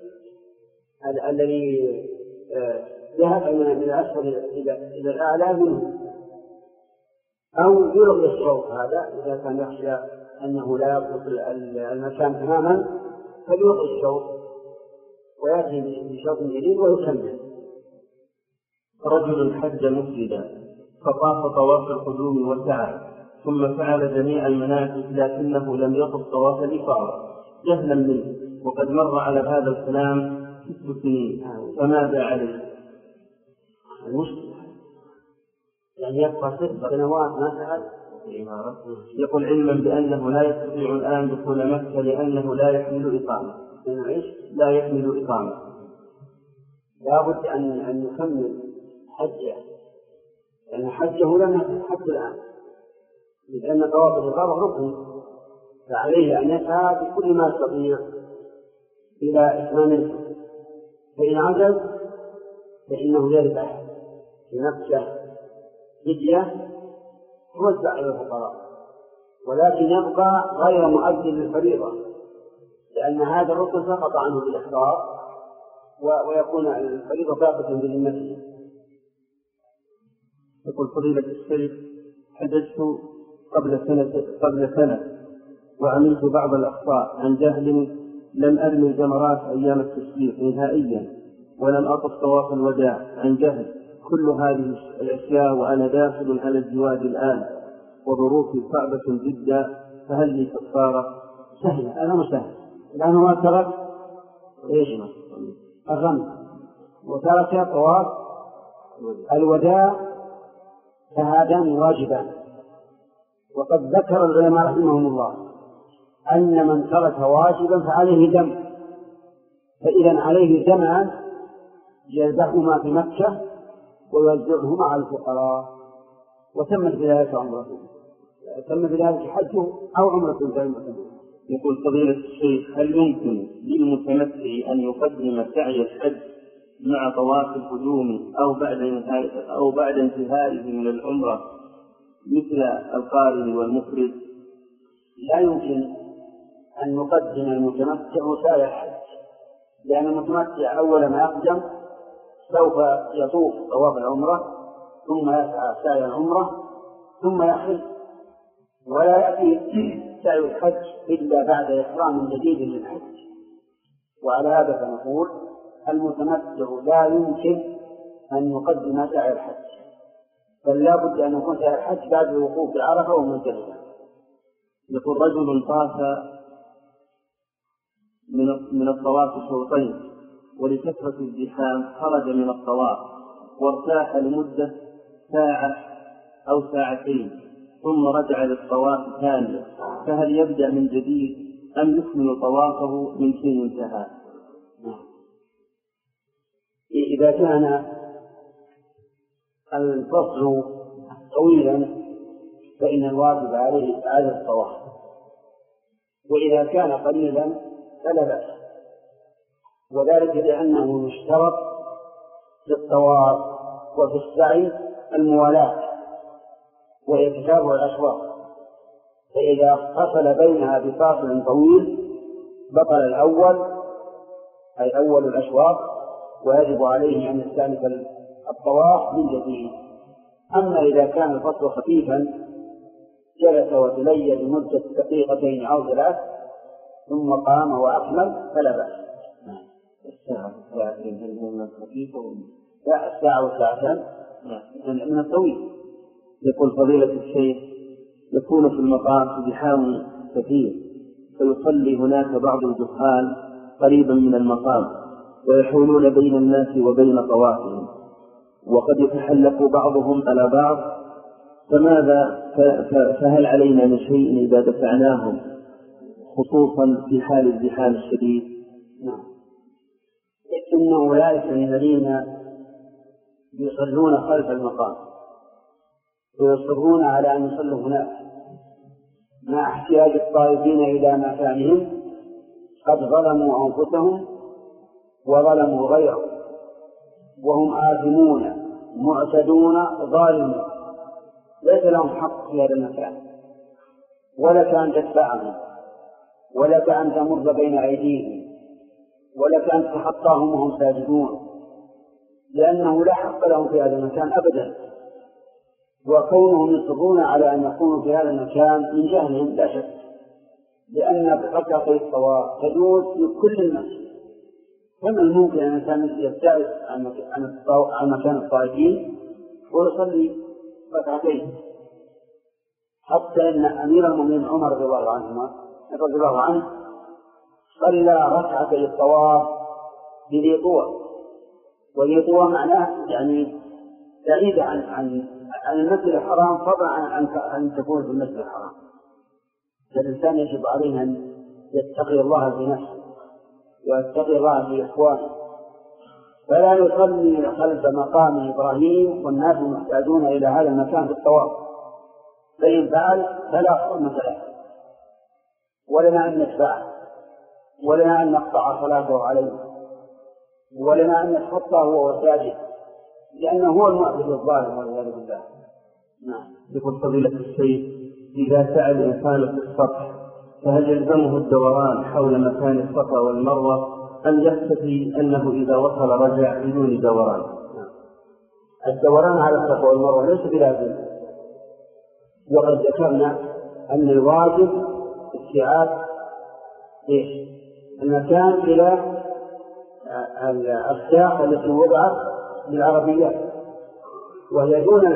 الذي ذهب من الأسفل إلى الأعلى منه، أو يلغي الشوط هذا إذا كان يخشى أنه لا يضبط المكان تماما فليلغي الشوط ويأتي بشوط جديد ويكمل. رجل حج مفردا فطاف طواف القدوم والسعي ثم فعل جميع المناسك لكنه لم يطف طواف الإفاضة جهلا منه، وقد مر على هذا الكلام ست سنين، فماذا عليه؟ المشكلة يعني يبقى ست سنوات ما فعل. يقول علما بأنه لا يستطيع الآن دخول مكة لأنه لا يحمل إقامة. لا يحمل إقامة. لا بد أن أن يكمل حجه، لأن حجه لم يكن حتى الآن، لأن طواف الإفاضة ركن، فعليه أن يسعى بكل ما يستطيع إلى إتمامه، فإن عجز فإنه يذبح لنفسه فدية توزع على الفقراء، ولكن يبقى غير مؤدي للفريضة، لأن هذا الركن سقط عنه بالإحرار ويكون الفريضة باقية بذمته. يقول فضيلة الشيخ حججت قبل سنة قبل سنة وعملت بعض الأخطاء عن جهل، لم أرمي الجمرات أيام التشريق نهائيا، ولم أطف طواف الوداع عن جهل. كل هذه الأشياء وأنا داخل على الزواج الآن وظروفي صعبة جدا، فهل لي كفارة؟ سهلة، أنا مسهل، لأنه ما ترك إيش الرمي، وترك طواف الوداع فهذان واجبان. وقد ذكر العلماء رحمهم الله أن من ترك واجبا فعليه دم، فإذا عليه دمان يذبحهما في مكة ويوزعهما على الفقراء، وتمت بذلك عمرته، تم بذلك حجه أو عمرته زي ما تقول. يقول فضيلة الشيخ: هل يمكن للمتمتع أن يقدم سعي الحج مع طواف القدوم أو بعد أو بعد انتهائه من العمرة مثل القارن والمفرد؟ لا يمكن أن يقدم المتمتع سعي الحج، لأن المتمتع أول ما يقدم سوف يطوف طواف العمرة ثم يسعى سعي العمرة ثم يحج، ولا يأتي سعي الحج إلا بعد إحرام جديد للحج. وعلى هذا فنقول المتمتع لا يمكن أن يقدم سعي الحج، بل لا بد أن يكون سعي الحج بعد الوقوف بعرفة ومزدلفة. يقول رجل طاف من الطواف شوطين ولكثرة الزحام خرج من الطواف وارتاح لمدة ساعة أو ساعتين ثم رجع للطواف ثانية، فهل يبدأ من جديد أم يكمل طوافه من حين انتهى؟ إذا كان الفصل طويلا فإن الواجب عليه إعادة الطواف، وإذا كان قليلا فلا بأس، وذلك لأنه يشترط في الطواف وفي السعي الموالاة وهي تتابع الأشواط، فإذا فصل بينها بفاصل طويل بطل الأول أي أول الأشواط، ويجب عليه أن يستأنف الطواف من جديد. أما إذا كان الفصل خفيفا جلس وتلي لمدة دقيقتين أو ثلاث ثم قام وأكمل فلا بأس. الساعة والساعتين من الخفيفة؟ لا، الساعة والساعتين من الطويل. يقول فضيلة الشيخ: يكون في المطاف زحام كثير فيصلي هناك بعض الجهال قريبا من المقام ويحولون بين الناس وبين طوافهم، وقد يتحلف بعضهم على بعض، فماذا فهل علينا من شيء إذا دفعناهم خصوصا في حال الزحام الشديد؟ نعم، إن أولئك الذين يصلون خلف المقام ويصرون على أن يصلوا هناك مع احتياج الطائفين إلى مكانهم قد ظلموا أنفسهم وظلموا غيرهم، وهم آثمون معتدون ظالمون، ليس لهم حق في هذا المكان، ولك أن تدفعهم، ولك أن تمر بين أيديهم، ولك أن تخطاهم وهم ساجدون، لأنه لا حق لهم في هذا المكان أبدا. وكونهم يصرون على أن يكونوا في هذا المكان من جهلهم لا شك، لأن ركعتي الطواف تجوز في كل المسجد، فمن الممكن أن الإنسان يبتعد عن مكان الطائفين ويصلي ركعتين؟ حتى إن أمير المؤمنين عمر رضي الله عنه رضي الله عنه صلى ركعتي الطواف بذي طوى، وذي طوى معناه يعني بعيد عن عن عن المسجد الحرام، فضلا عن أن تكون في المسجد الحرام. فالإنسان يجب عليه أن يتقي الله في نفسه ويتقي الله في إخوانه، فلا يصلي خلف مقام إبراهيم والناس محتاجون إلى هذا المكان في الطواف، فإن فعل فلا حرمة له، ولنا أن ندفعه، ولنا أن نقطع صلاته عليه، ولنا أن نتخطى هو ساجد، لأنه هو المعبد الظالم والعياذ بالله. نعم. يقول فضيلة الشيخ: إذا سعى الإنسان في السطح فهل يلزمه الدوران حول مكان الصفا والمروة أم يكتفي أنه إذا وصل رجع بدون دوران؟ نعم. الدوران على الصفا والمروة ليس بلازم، وقد ذكرنا أن الواجب استيعاب إيش؟ المكان إلى الساحة التي وضعت للعربيات، وهي دون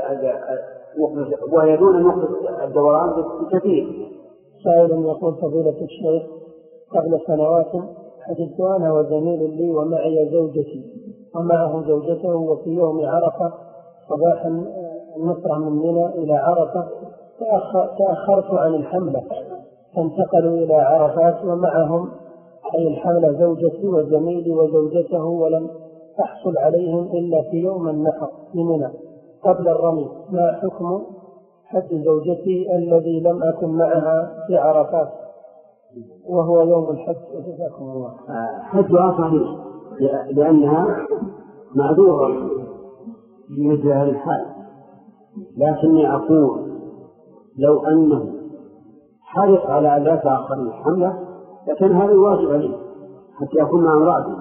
وهي دون نقطة الدوران بكثير. سائل يقول فضيلة الشيخ: قبل سنوات حدثت أنا وزميل لي ومعي زوجتي ومعه زوجته، وفي يوم عرفة صباح النصرة من منى إلى عرفة تأخرت عن الحملة فانتقلوا إلى عرفات ومعهم أي الحملة زوجتي وزميلي وزوجته، ولم أحصل عليهم إلا في يوم النحر في منى قبل الرمي. ما حكم حج زوجتي الذي لم أكن معها في عرفات وهو يوم الحج؟ جزاكم الله. حجها صحيح لأنها معذورة في مثل هذه الحال، لكني أقول لو أنه حرص على أن لا تأخر الحملة لكن هذا الواجب عليه حتى يكون مع امرأته.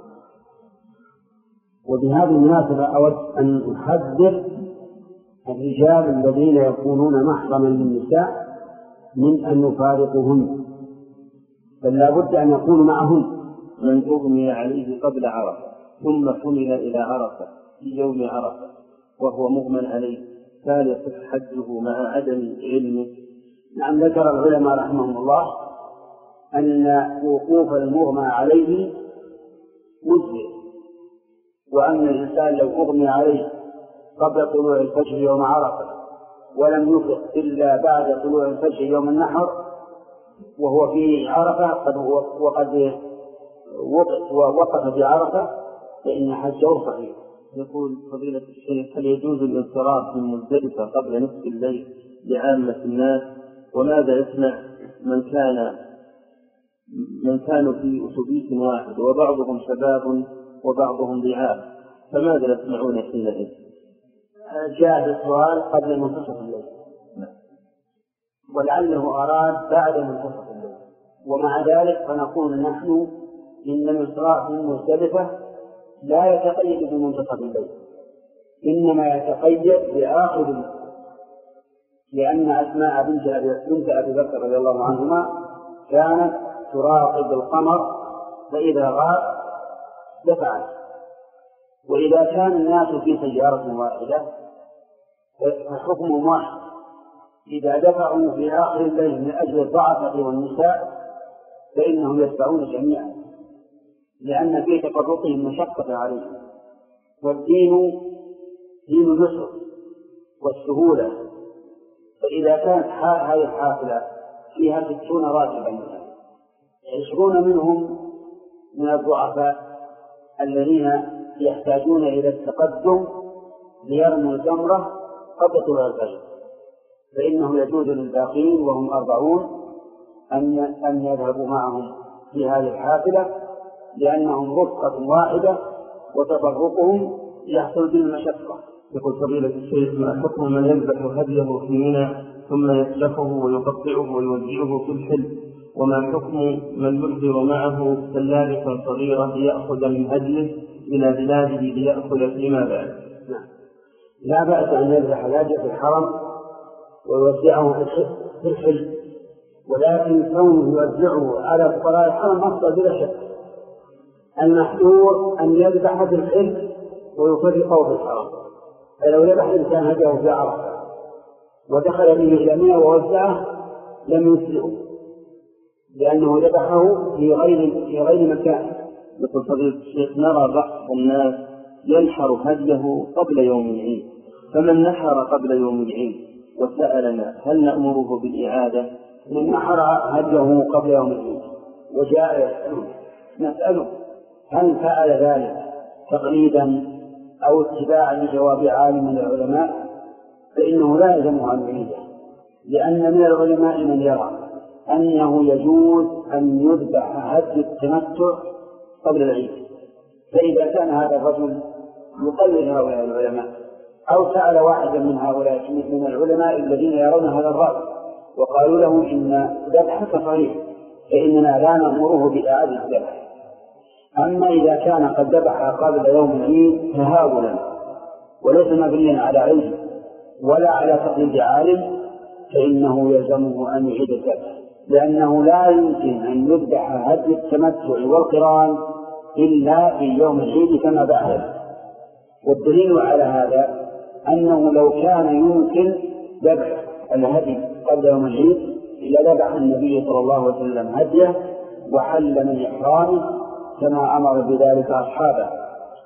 وبهذه المناسبة أود أن أحذر الرجال الذين يكونون محرما للنساء من أن يفارقوهن، بل لا بد أن يكونوا معهن. من أغمي عليه قبل عرفة ثم حمل إلى عرفة في يوم عرفة وهو مغمى عليه، فهل يصح حجه مع عدم علمه؟ نعم، ذكر العلماء رحمهم الله أن وقوف المغمى عليه مجزئ، وأن الإنسان لو أغمي عليه قبل طلوع الفجر يوم عرفة ولم يفق إلا بعد طلوع الفجر يوم النحر وهو في عرفة قد وقد وقف في عرفة فإن حجه صحيح. يقول فضيلة الشيخ: هل يجوز الانصراف من مزدلفة قبل نصف الليل لعامة الناس؟ وماذا يصنع من كان من كانوا في أتوبيس واحد وبعضهم شباب وبعضهم ضعاف، فماذا يصنعون حينئذ؟ جاء السؤال قبل منتصف الليل ولعله أراد بعد منتصف الليل، ومع ذلك فنقول نحن إن الانصراف من مزدلفة لا يتقيد بمنتصف الليل، إنما يتقيد بآخر الليل، لأن أسماء بنت أبي بكر رضي الله عنهما كانت تراقب القمر فإذا غاب دفعت. وإذا كان الناس في سيارة واحدة فحكم واحد، إذا دفعوا في آخر الليل من أجل الضعفة والنساء فإنهم يدفعون جميعا، لأن في تفرقهم مشقة عليهم، والدين دين اليسر والسهولة. فإذا كانت هذه الحافلة فيها ستون راكبا عشرون منهم من الضعفاء الذين يحتاجون إلى التقدم ليرموا الجمرة قبل طلوع الفجر، فإنه يجوز للباقين وهم أربعون أن أن يذهبوا معهم في هذه الحافلة، لأنهم رفقة واحدة وتفرقهم يحصل بالمشقة. يقول فضيلة الشيخ: ما حكم من يذبح هديه في منى ثم يسلخه ويقطعه ويوزعه في الحل؟ وما حكم من يحضر معه سلابة صغيرة ليأخذ من هديه إلى بلاده ليأخذ فيما بعد؟ نعم، لا بأس أن يذبح الهدي في الحرم ويوزعه في الحل، ولكن كونه يوزعه على فقراء الحرم أفضل بلا شك. المحذور أن يذبح في الحل ويفرقه في الحرم، فلو ذبح الإنسان هديه في عرفة ودخل به إلى منى ووزعه لم يسلئه، لأنه ذبحه في غير في غير مكان. يقول فضيلة الشيخ: نرى بعض الناس ينحر هديه قبل يوم العيد، فمن نحر قبل يوم العيد وسألنا هل نأمره بالإعادة؟ من نحر هديه قبل يوم العيد وجاء يسأله نسأله هل فعل ذلك تقليدا أو اتباعا لجواب عالم من العلماء، فإنه لا يلزمه أن يعيده، لأن من العلماء من يرى أنه يجوز أن يذبح هدي التمتع قبل العيد. فإذا كان هذا الرجل يقلد هؤلاء العلماء أو سأل واحدا من هؤلاء من العلماء الذين يرون هذا الرأي وقالوا له إن ذبحك صحيح، فإننا لا نأمره بإعادة الذبح. أما إذا كان قد ذبح قبل يوم العيد تهاونا وليس مبنيا على علم ولا على تقليد عالم فإنه يلزمه أن يعيد الذبح، لأنه لا يمكن أن يذبح هدي التمتع والقران إلا في يوم العيد كما بعده. والدليل على هذا أنه لو كان يمكن ذبح الهدي قبل يوم العيد لذبح النبي صلى الله عليه وسلم هديه وحل من إحرامه كما أمر بذلك أصحابه.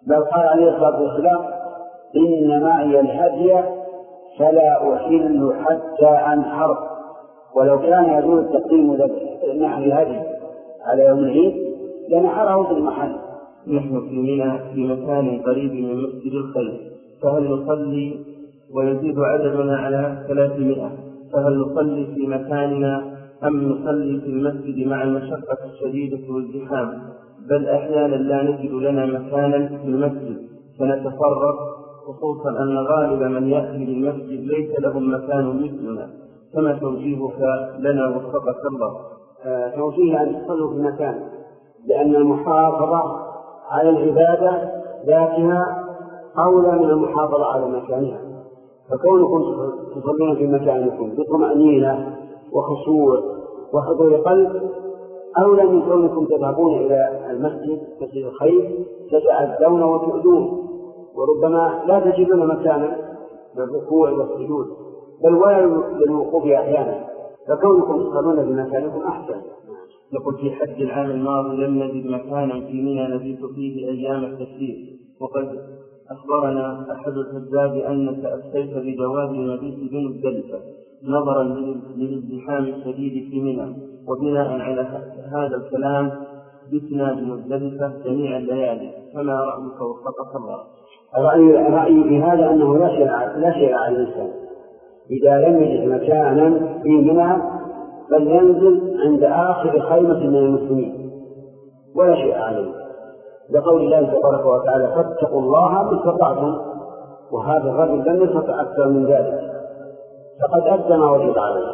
بل قال عليه الصلاة والسلام إن معي الهدي فلا أحل حتى أنحر، ولو كان يجوز تقديم نحر الهدي على يوم العيد لنحره في المحل. نحن في منى في مكان قريب من مسجد الخير، فهل نصلي ويزيد عددنا على ثلاثمائة، فهل نصلي في مكاننا أم نصلي في المسجد مع المشقة الشديدة والزحام؟ بل أحيانا لا نجد لنا مكانا في المسجد فنتفرق، خصوصا أن غالب من يأتي للمسجد ليس لهم مكان مثلنا، فما توجيهك لنا وفقك الله؟ آه توجيه أن تصلوا في مكان، لأن المحافظة على العبادة ذاتها أولى من المحافظة على مكانها، فكونكم تصلون في مكانكم بطمأنينة وخشوع وحضور قلب أولى من كونكم تذهبون إلى المسجد مسجد الخير تتعدون وتؤذون، وربما لا تجدون مكانا للركوع والسجود بل ولا للوقوف أحيانا، فكونكم تصلون في مكانكم أحسن. يقول في حج العام الماضي لم نجد مكانا في منى نبيت فيه أيام التشريق، وقد أخبرنا أحد الحجاج أنك أفتيت بجواز المبيت بمزدلفة نظرا للازدحام الشديد في منى، وبناء على هذا الكلام بتنا بمزدلفة جميع الليالي، فما رأيك وفقك الله؟ رأيي رأيي في هذا أنه لا شيء لا شيء على الإنسان إذا لم يجد مكانا في منى فلينزل عند آخر خيمة من المسلمين ولا شيء عليه، لقول الله تبارك وتعالى فاتقوا الله ما استطعتم، وهذا الرجل لم يستطع أكثر من ذلك فقد أدى ما وجب عليه.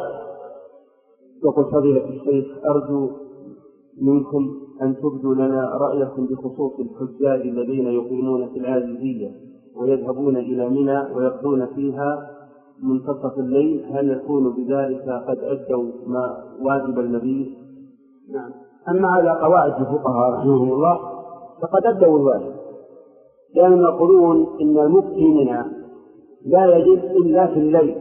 يقول فضيلة الشيخ أرجو منكم أن تبدوا لنا رأيكم بخصوص الحجاج الذين يقيمون في العازيزية ويذهبون إلى منى ويقضون فيها منتصف الليل، هل يكون بذلك قد أدوا ما واجب النبي؟ نعم. أما على قواعد الفقهاء رحمهم الله فقد أدوا الواجب، لأنهم يقولون إن المفتي منى لا يجب إلا في الليل،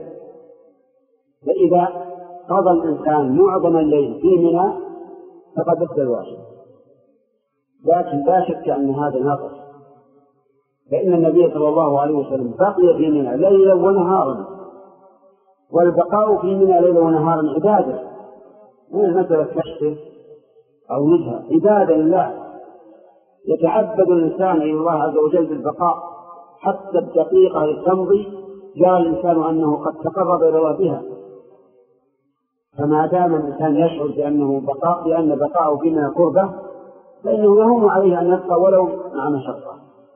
فإذا قضى الإنسان معظم الليل في منى فقد أدى الواجب، لكن لا شك أن هذا ناقص، فإن النبي صلى الله عليه وسلم بقي في منى ليلا ونهارا، والبقاء في منى ليلا ونهارا عبادة، من مسألة كشف أو نزهة، عبادة لله يتعبد الإنسان إلى الله عز وجل بالبقاء حتى الدقيقة تمضي يرى الإنسان أنه قد تقرب إلى الله بها، فما دام الإنسان يشعر بأنه بقاء بأن بقاءه في منى قربة فإنه يهون عليه أن يبقى ولو مع مشقة،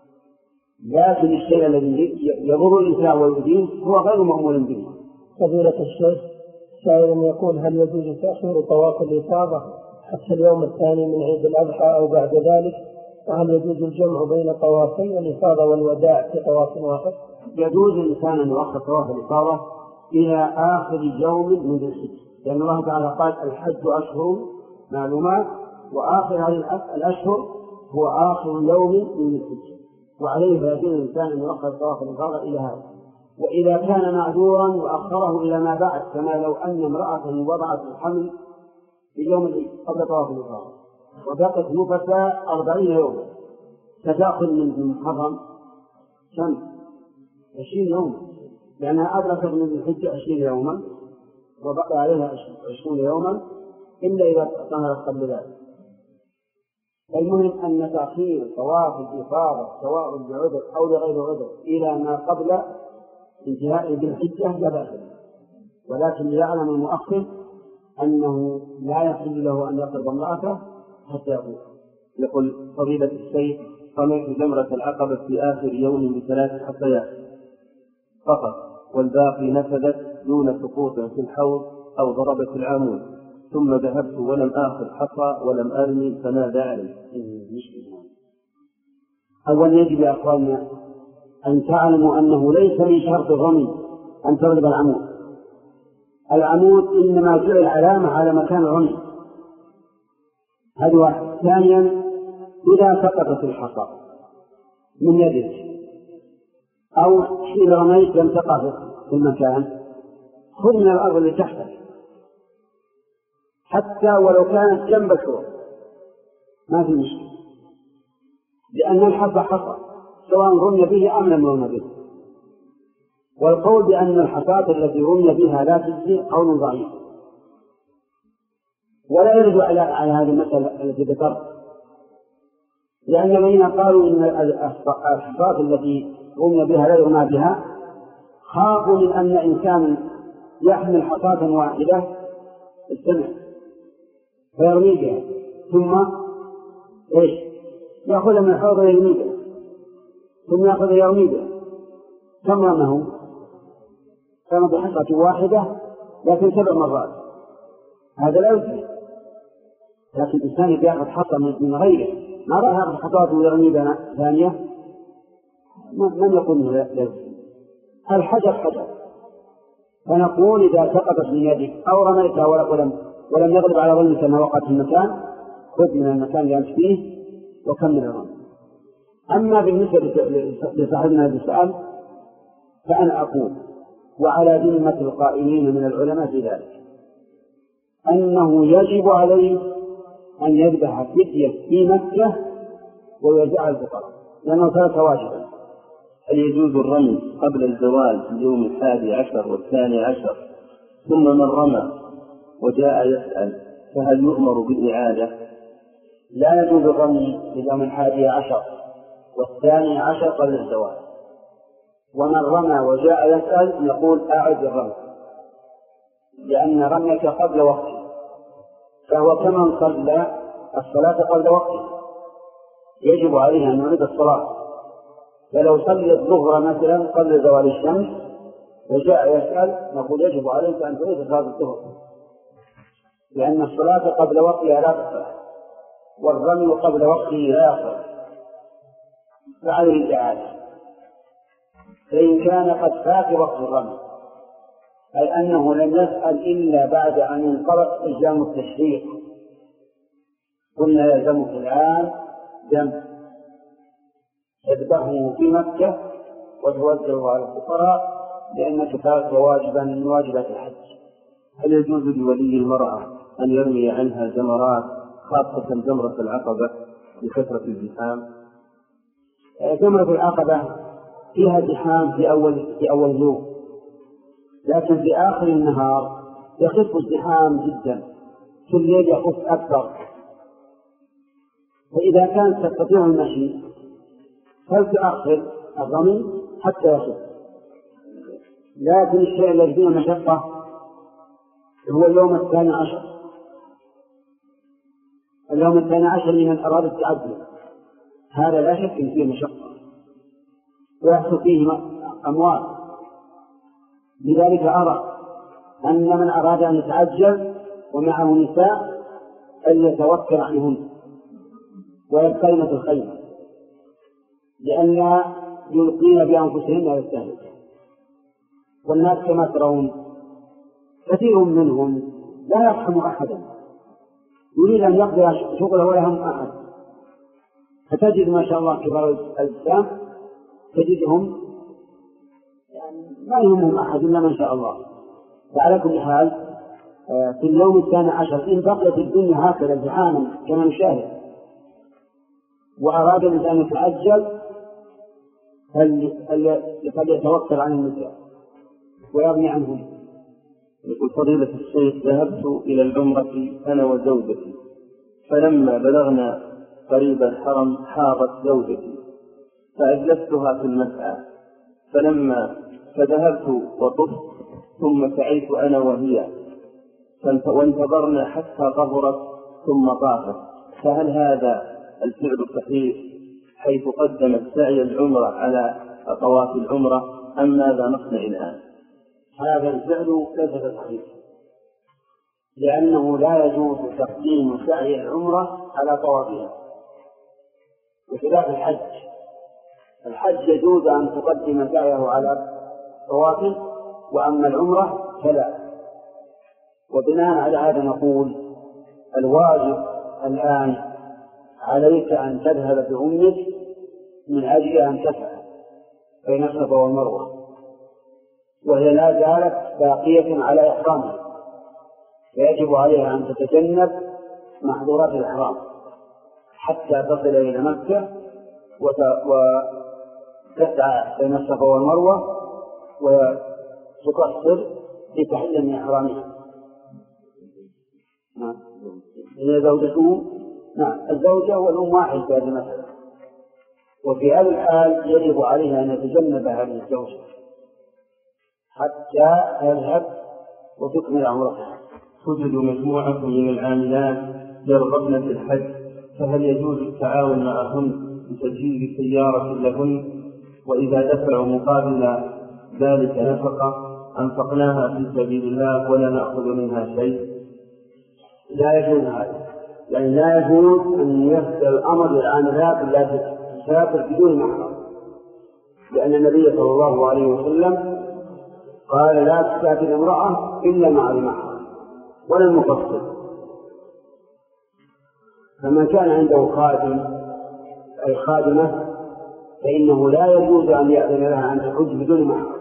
لكن الشيء الذي يضر الإنسان ويؤذيه هو غير مأمول به. فضيلة الشيخ سائل يقول هل يجوز تأخير طواف الإفاضة حتى اليوم الثاني من عيد الأضحى أو بعد ذلك؟ وهل يجوز الجمع بين طوافي الإفاضة والوداع في طواف واحد؟ يجوز الإنسان أن يؤخر طواف الإفاضة إلى آخر يوم من ذي الحجة، لأن الله تعالى قال الحج أشهر معلومات وآخر هذه الأشهر هو آخر يوم من الحجة، وعليه فيجوز الإنسان أن يؤخر طواف الإفاضة إلى هذا. وإذا كان معذورا وأخره إلى ما بعد، كما لو أن امرأة وضعت الحمل في يوم العيد قبل طواف الإفاضة وبقت نفسا أربعين يوما فتأخذ من محرم كم؟ عشرين يوما، لأنها أدركت من الحجة عشرين يوما وبقى عليها عشرين يوما إلا إذا طهرت قبل ذلك. المهم أن تأخير طواف الإفاضة سواء بعذر أو لغير عذر إلى ما قبل انتهاء ذي الحجة لا بأس به، ولكن يعلم المؤخر أنه لا يحل له أن يقرب امرأته حتى يقول. يقول فضيلة الشيخ رميت جمرة العقبة في آخر يوم بثلاث حصيات فقط والباقي نفذت دون سقوط في الحوض أو ضربت العامود، ثم ذهبت ولم آخذ حصى ولم أرمي فماذا علي؟ أولا يجب يا أخواننا أن تعلموا أنه ليس من شرط الرمي أن تضرب العمود، العمود إنما جعل علامة على مكان الرمي، هذا واحد. ثانيا إذا سقطت الحصى من يدك أو حين رميت لم تقع في المكان خذ من الأرض اللي تحتك حتى ولو كانت جنب الشوط ما في مشكلة، لأن الحصى حصى سواء رمي به أم لم يرمى به. والقول بأن الحصاة التي رمي بها لا تجزي قول ضعيف، ولا يرد على على هذه المسألة التي ذكرت، لأن الذين قالوا إن الحصاة التي رمي بها لا يرمى بها خافوا من أن إنسان يحمل حصاة واحدة استمع فيرمي بها ثم إيش يأخذ من الحوض ويرمي بها ثم يأخذ يرمي بها، كم رمه؟ كان بحصة واحدة لكن سبع مرات، هذا لا يجوز. لكن الإنسان يأخذ حصى من غيره ما راح يأخذ حصاة ويرمي بها ثانية، من يقول لا يجوز؟ الحجر حجر، فنقول إذا سقطت من يدك أو رميتها ولم ولم يغلب على ظنك أنها وقعت في المكان خذ من المكان اللي أنت فيه وكمل الرمي. أما بالنسبة لصاحبنا هذا السؤال فأنا أقول وعلى ذمة القائلين من العلماء في ذلك أنه يجب عليه أن يذبح فدية في مكة ويوزعها الفقراء لأنه ثلاث واجبا. هل يجوز الرمي قبل الزوال في اليوم الحادي عشر والثاني عشر ثم من رمى وجاء يسأل فهل يؤمر بالإعادة؟ لا يجوز الرمي في اليوم الحادي عشر والثاني عشر قبل الزوال، ومن رمى وجاء يسأل يقول أعد الرمي لأن رميك قبل وقته، فهو كمن صلى الصلاة قبل وقته يجب عليه أن يعيد الصلاة. فلو صلى الظهر مثلا قبل زوال الشمس وجاء يسأل نقول يجب عليك أن تعيد صلاة الظهر لأن الصلاة قبل وقتها لا تصح والرمي قبل وقته لا يصح، فعليه الإعادة. فإن كان قد فات وقت الرمي أي أنه لم يسأل إلا بعد أن انقضت أيام التشريق قلنا يلزمك الآن دم تذبحه في مكة وتوزعه على الفقراء لأنك فات واجبا من واجبات الحج. هل يجوز لولي المرأة أن يرمي عنها جمرات خاصة جمرة العقبة لكثرة الزحام؟ جمرة العقبة فيها زحام في أول في أول يوم، لكن في آخر النهار يخف الزحام جدا، في الليل يخف أكثر. فإذا كانت تستطيع المشي فلتأخر الرمي حتى يخف، لكن الشيء الذي فيه مشقة هو اليوم الثاني عشر. اليوم الثاني عشر لمن أراد التعدي هذا لا شك فيه مشقة ويحصل فيه أموال، لذلك أرى أن من أراد أن يتعجل ومعه نساء فليتوكل عنهن ويبقين في الخيمة لأن يلقين بأنفسهن على التهلكة. والناس كما ترون كثير منهم لا يرحم أحدا، يريد أن يقضي شغله ولا يهم أحد، فتجد ما شاء الله كبار الإسلام تجدهم يعني ما يهمهم أحد إلا ما شاء الله. وعلى كل حال في اليوم الثاني عشر إن بقيت الدنيا هكذا زحاما كما نشاهد وأراد الإنسان يتعجل فليتوكل عن النساء ويغني عنهم. يقول فضيلة الشيخ ذهبت إلى العمرة أنا وزوجتي، فلما بلغنا قريب الحرم حاضت زوجتي فأجلستها في المسعى، فلما فذهبت وطفت ثم سعيت أنا وهي وانتظرنا حتى طهرت ثم طافت، فهل هذا الفعل صحيح حيث قدمت سعي العمرة على طواف العمرة أم ماذا نصنع الآن؟ هذا الفعل ليس صحيح لأنه لا يجوز تقديم سعي العمرة على طوافها بخلاف الحج. الحج يجوز أن تقدم سعيه على طوافه وأما العمرة فلا. وبناء على هذا نقول الواجب الآن عليك أن تذهب بأمك من أجل أن تسعى بين الصفا والمروة وهي لا زالت باقية على إحرامها، فيجب عليها أن تتجنب محظورات الإحرام حتى تصل إلى مكة تسعى بين الصفا والمروة وتقصر لتحل من إحرامها. نعم. هي زوجته. نعم. الزوجة والأم واحد في هذه المسألة، وفي هذا الحال يجب عليها أن يتجنب هذه الزوجة حتى يذهب وتكمل عمرها. توجد مجموعة من العاملات يرغبن في الحج، فهل يجوز التعاون معهن بتجهيز سيارة لهن، وإذا دفعوا مقابل ذلك نفقة أنفقناها في سبيل الله ولا نأخذ منها شيء؟ لا يجوز هذا، يعني لا يجوز أن يفعل الأمر للعاملات التي تسافر بدون محرم، لأن النبي صلى الله عليه وسلم قال لا تسافر امرأة إلا مع المحرم ولا المفصل. فمن كان عنده خادم أي خادمة فإنه لا يجوز أن يأذن لها أن تحج بدون محرم،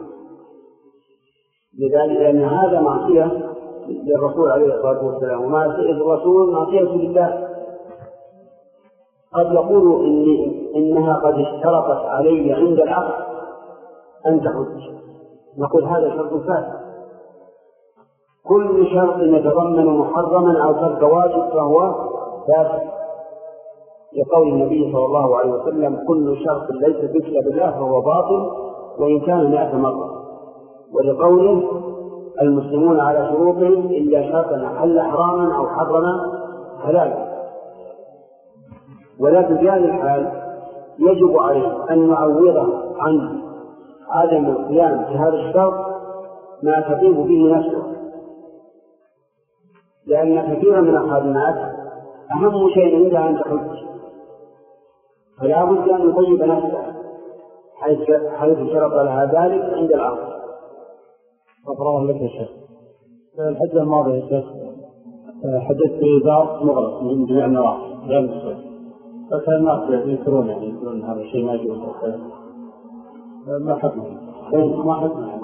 لذلك لأن هذا معصية للرسول عليه الصلاة والسلام، ومعصية الرسول معصية لله. قد يقول إني إنها قد اشترطت علي عند العقد أن تحج، نقول هذا شرط فاسد. كل شرط يتضمن محرما أو ترك واجب فهو فاسد، لقول النبي صلى الله عليه وسلم كل شرط ليس ذكر بالله فهو باطل وإن كان مئة مرة، ولقوله المسلمون على شروطهم إلا شرطا حل حراما أو حرم حلالا. ولكن في هذا الحال يجب عليه أن نعوضه عن عدم القيام بهذا الشرط ما تطيب به نفسه، لأن كثيرا من الخادمات أهم شيء عندها أن تحج، فلا بد أن يطيب نفسه حيث حيث شرط لها ذلك عند العقد. أقرأ لك يا شيخ. الحجة الماضية يا شيخ حدثت بإزار مغلق من جميع النواحي غير الصيف، فكان الناس يذكرون يعني يقولون هذا الشيء ما يجوز ما حكمه ما حكمه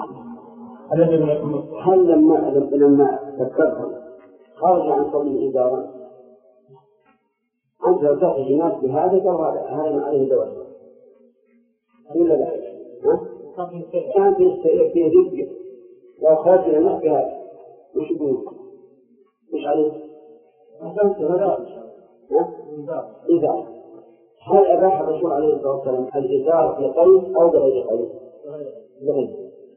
هل لما لما ذكرتم خرج عن قوله إزارا أنت لو تأتي الناس بهذا قال هذا ما عليه دواء ولا لا؟ كان في ذكر لو خرج إلى الناس بهذا وش يقول؟ وش عليه؟ أحسنت هذا إزار. هل أباح الرسول عليه الصلاة والسلام الإزار في قيد أو بغير قيد؟ بغير.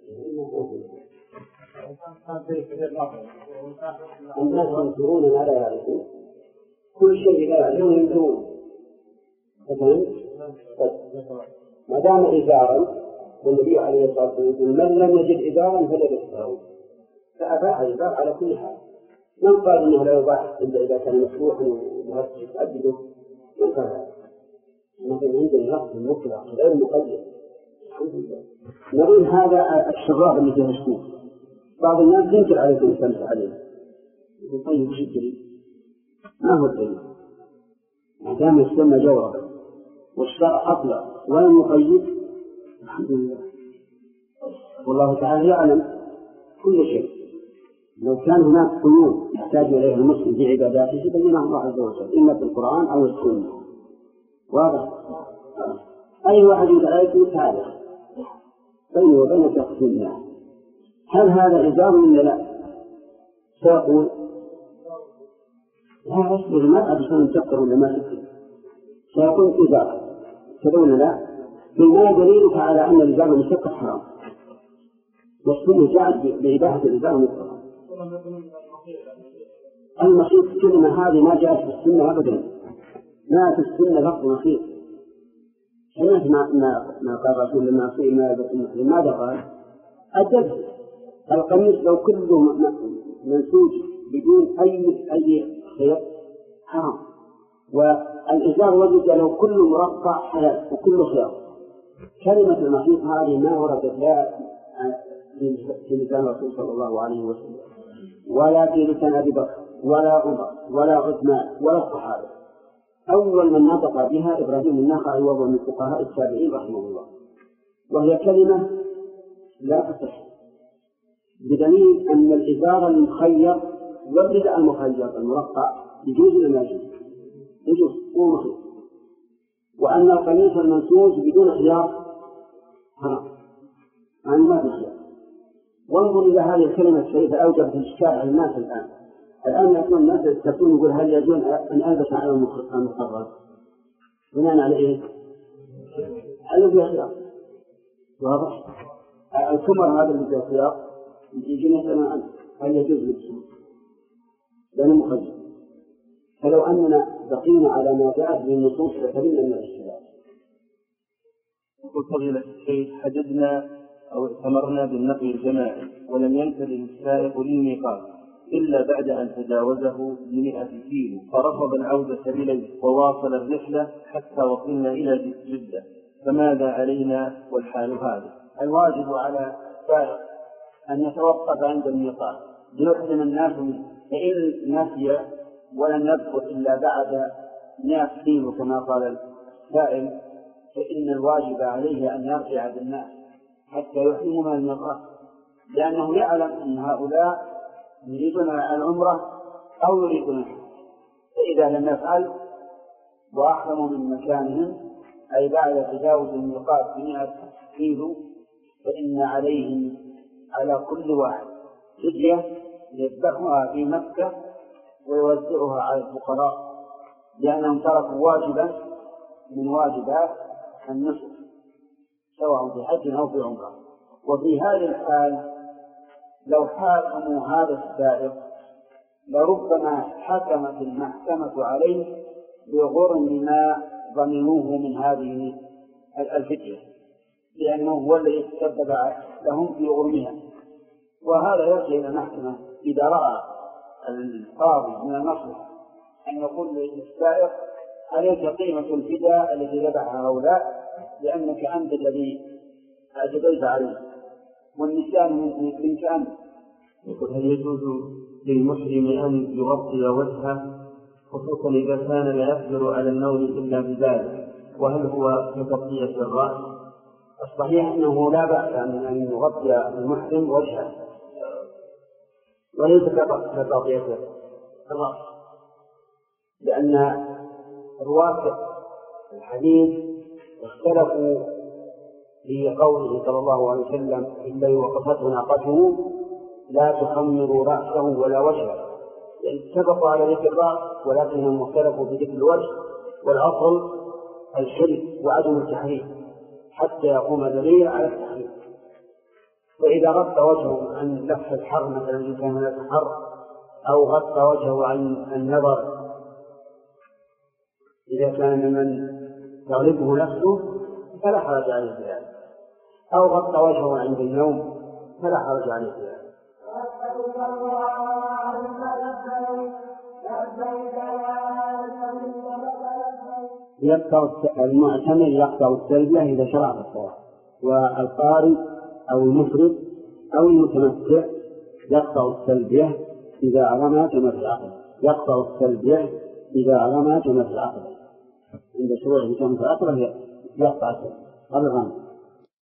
الناس ينكرون ما لا يعرفون، كل شيء لا يعلمون ينكرون. فهمت؟ ما دام إزارا والنبي عليه الصلاة والسلام من لم يجد إزارا فليلبسه، فأباح الإزار على كل حال. من قال إنه لا يباح إلا إذا كان مفتوحا ومهتف أبده؟ من قال هذا؟ نحن عندنا نقص مطلق غير مقيد. الحمد لله. نقول هذا الشراب اللي فيه الشكوك، بعض الناس ينكر عليه الإنسان عليه يقول طيب وش الدليل؟ ما هو الدليل؟ ما دام السنة جورة والشرع أطلق ولم يقيد، الحمد لله. والله تعالى يعلم كل شيء. لو كان هناك قيود يحتاج إليها المسلم في عباداته بينها الله عز وجل إما في القرآن أو السنة. واضح؟ أي واحد يدعي هذا بيني وبينك يقصد الله، هل هذا إزار ولا لا؟ سيقول لا أصبر المرأة بشأن تفكر ولا ما تفكر، سيقول إزار تقول لا. فما دليلك على أن الإزار المشتق حرام؟ والسنة جاءت بإباحة الإزار مطلقا. المخيط كلمة هذه ما جاءت في السنة أبدا، ما في السنة لفظ مخيط. سمعت ما ما قال رسول الله في ما ماذا قال؟ الدبس القميص لو كله منسوج بدون أي أي خيط حرام، والإزار وجد لو كله مرقع حلال وكله خيط. كلمة المخيط هذه ما وردت لا في لسان الرسول صلى الله عليه وسلم ولا في لسان أبي بكر ولا عمر ولا عثمان ولا الصحابة. أول من نطق بها إبراهيم النخعي وهو من فقهاء التابعين رحمه الله، وهي كلمة لا تصح، بدليل أن الإزار المخيط والرداء المخيط المرقع يجوز ولا لا يجوز؟ يجوز ومخيط. وأن القميص المنسوج بدون خياط حرام يعني ما في خلاف. وانظر إلى هذه الكلمة الشريفة أوجبت الإشكال على الناس الآن. الآن يكون الناس يستفتون يقول هل يجوز أن ألبس على المخرج بناء على إيه؟ على الخيار. واضح؟ الكمر هذا اللي في الخيار يجينا يسألون عنه هل يجوز لبسه؟ لأنه مخرج. فلو أننا بقينا على ما جاءت من النصوص لسلمنا من الاشتباه. يقول فضيلة الشيخ حددنا أو ائتمرنا بالنقل الجماعي ولم ينتبه السائق للميقات إلا بعد أن تجاوزه بمئة كيلو فرفض العودة إليه وواصل الرحلة حتى وصلنا إلى جدة، فماذا علينا والحال هذا؟ الواجب على السائق أن يتوقف عند الميقات ليحسن الناس منه، فإن نسي ولم يذكر إلا بعد مئة كيلو كما قال السائل فإن الواجب عليه أن يرجع بالناس حتى يحسنوا من الميقات، لأنه يعلم أن هؤلاء يريدون العمرة أو يريدون الحج، فإذا لم يفعل وأحرموا من مكانهم أي بعد تجاوز الميقات بمئة كيلو فإن عليهم على كل واحد فدية يذبحها في مكة ويوزعها على الفقراء، لأنهم تركوا واجبا من واجبات النسك سواء في حج أو في عمرة. وفي هذه الحال لو حاكموا هذا السائق لربما حكمت المحكمة عليه بغرم ما ضمنوه من هذه الفدية، لأنه هو الذي تسبب لهم في غرمها. وهذا يرجع إلى المحكمة إذا رأى القاضي من المصلحة أن يقول للسائق عليك قيمة الفداء التي ذبحها هؤلاء لأنك أنت الذي أجبيت عليه والنسيان منك أنت. يقول هل يجوز للمسلم أن يغطي وجهه خصوصا إذا كان لا يقدر على النوم إلا بذلك، وهل هو كتغطية الرأس؟ الصحيح أنه لا بأس أن يغطي المحرم وجهه وليس كتغطية الرأس، لأن رواة الحديث اختلفوا في قوله صلى الله عليه وسلم إلا وقفته ناقته لا تخمروا رأسه ولا وجهه، يعني اتفقوا على ذكر الرأس ولكنهم اختلفوا في ذكر الوجه، والأصل الحل وعدم التحريم حتى يقوم دليل على التحريم. فإذا غطى وجهه عن لفح الحر مثلا إن كان هناك حر أو غطى وجهه عن النظر إذا كان ممن تغلبه نفسه فلا حرج عليه في ذلك، أو غطى وجهه عند النوم فلا حرج عليه في ذلك. يقطع المعتمر يقطع التلبية إذا شرع في الصلاة، والقارئ أو المفرد أو المتمتع يقطع التلبية إذا رمى جمرة العقبة، يقطع التلبية إذا رمى جمرة العقبة عند شروع جمرة العقبة يقطع التلبية.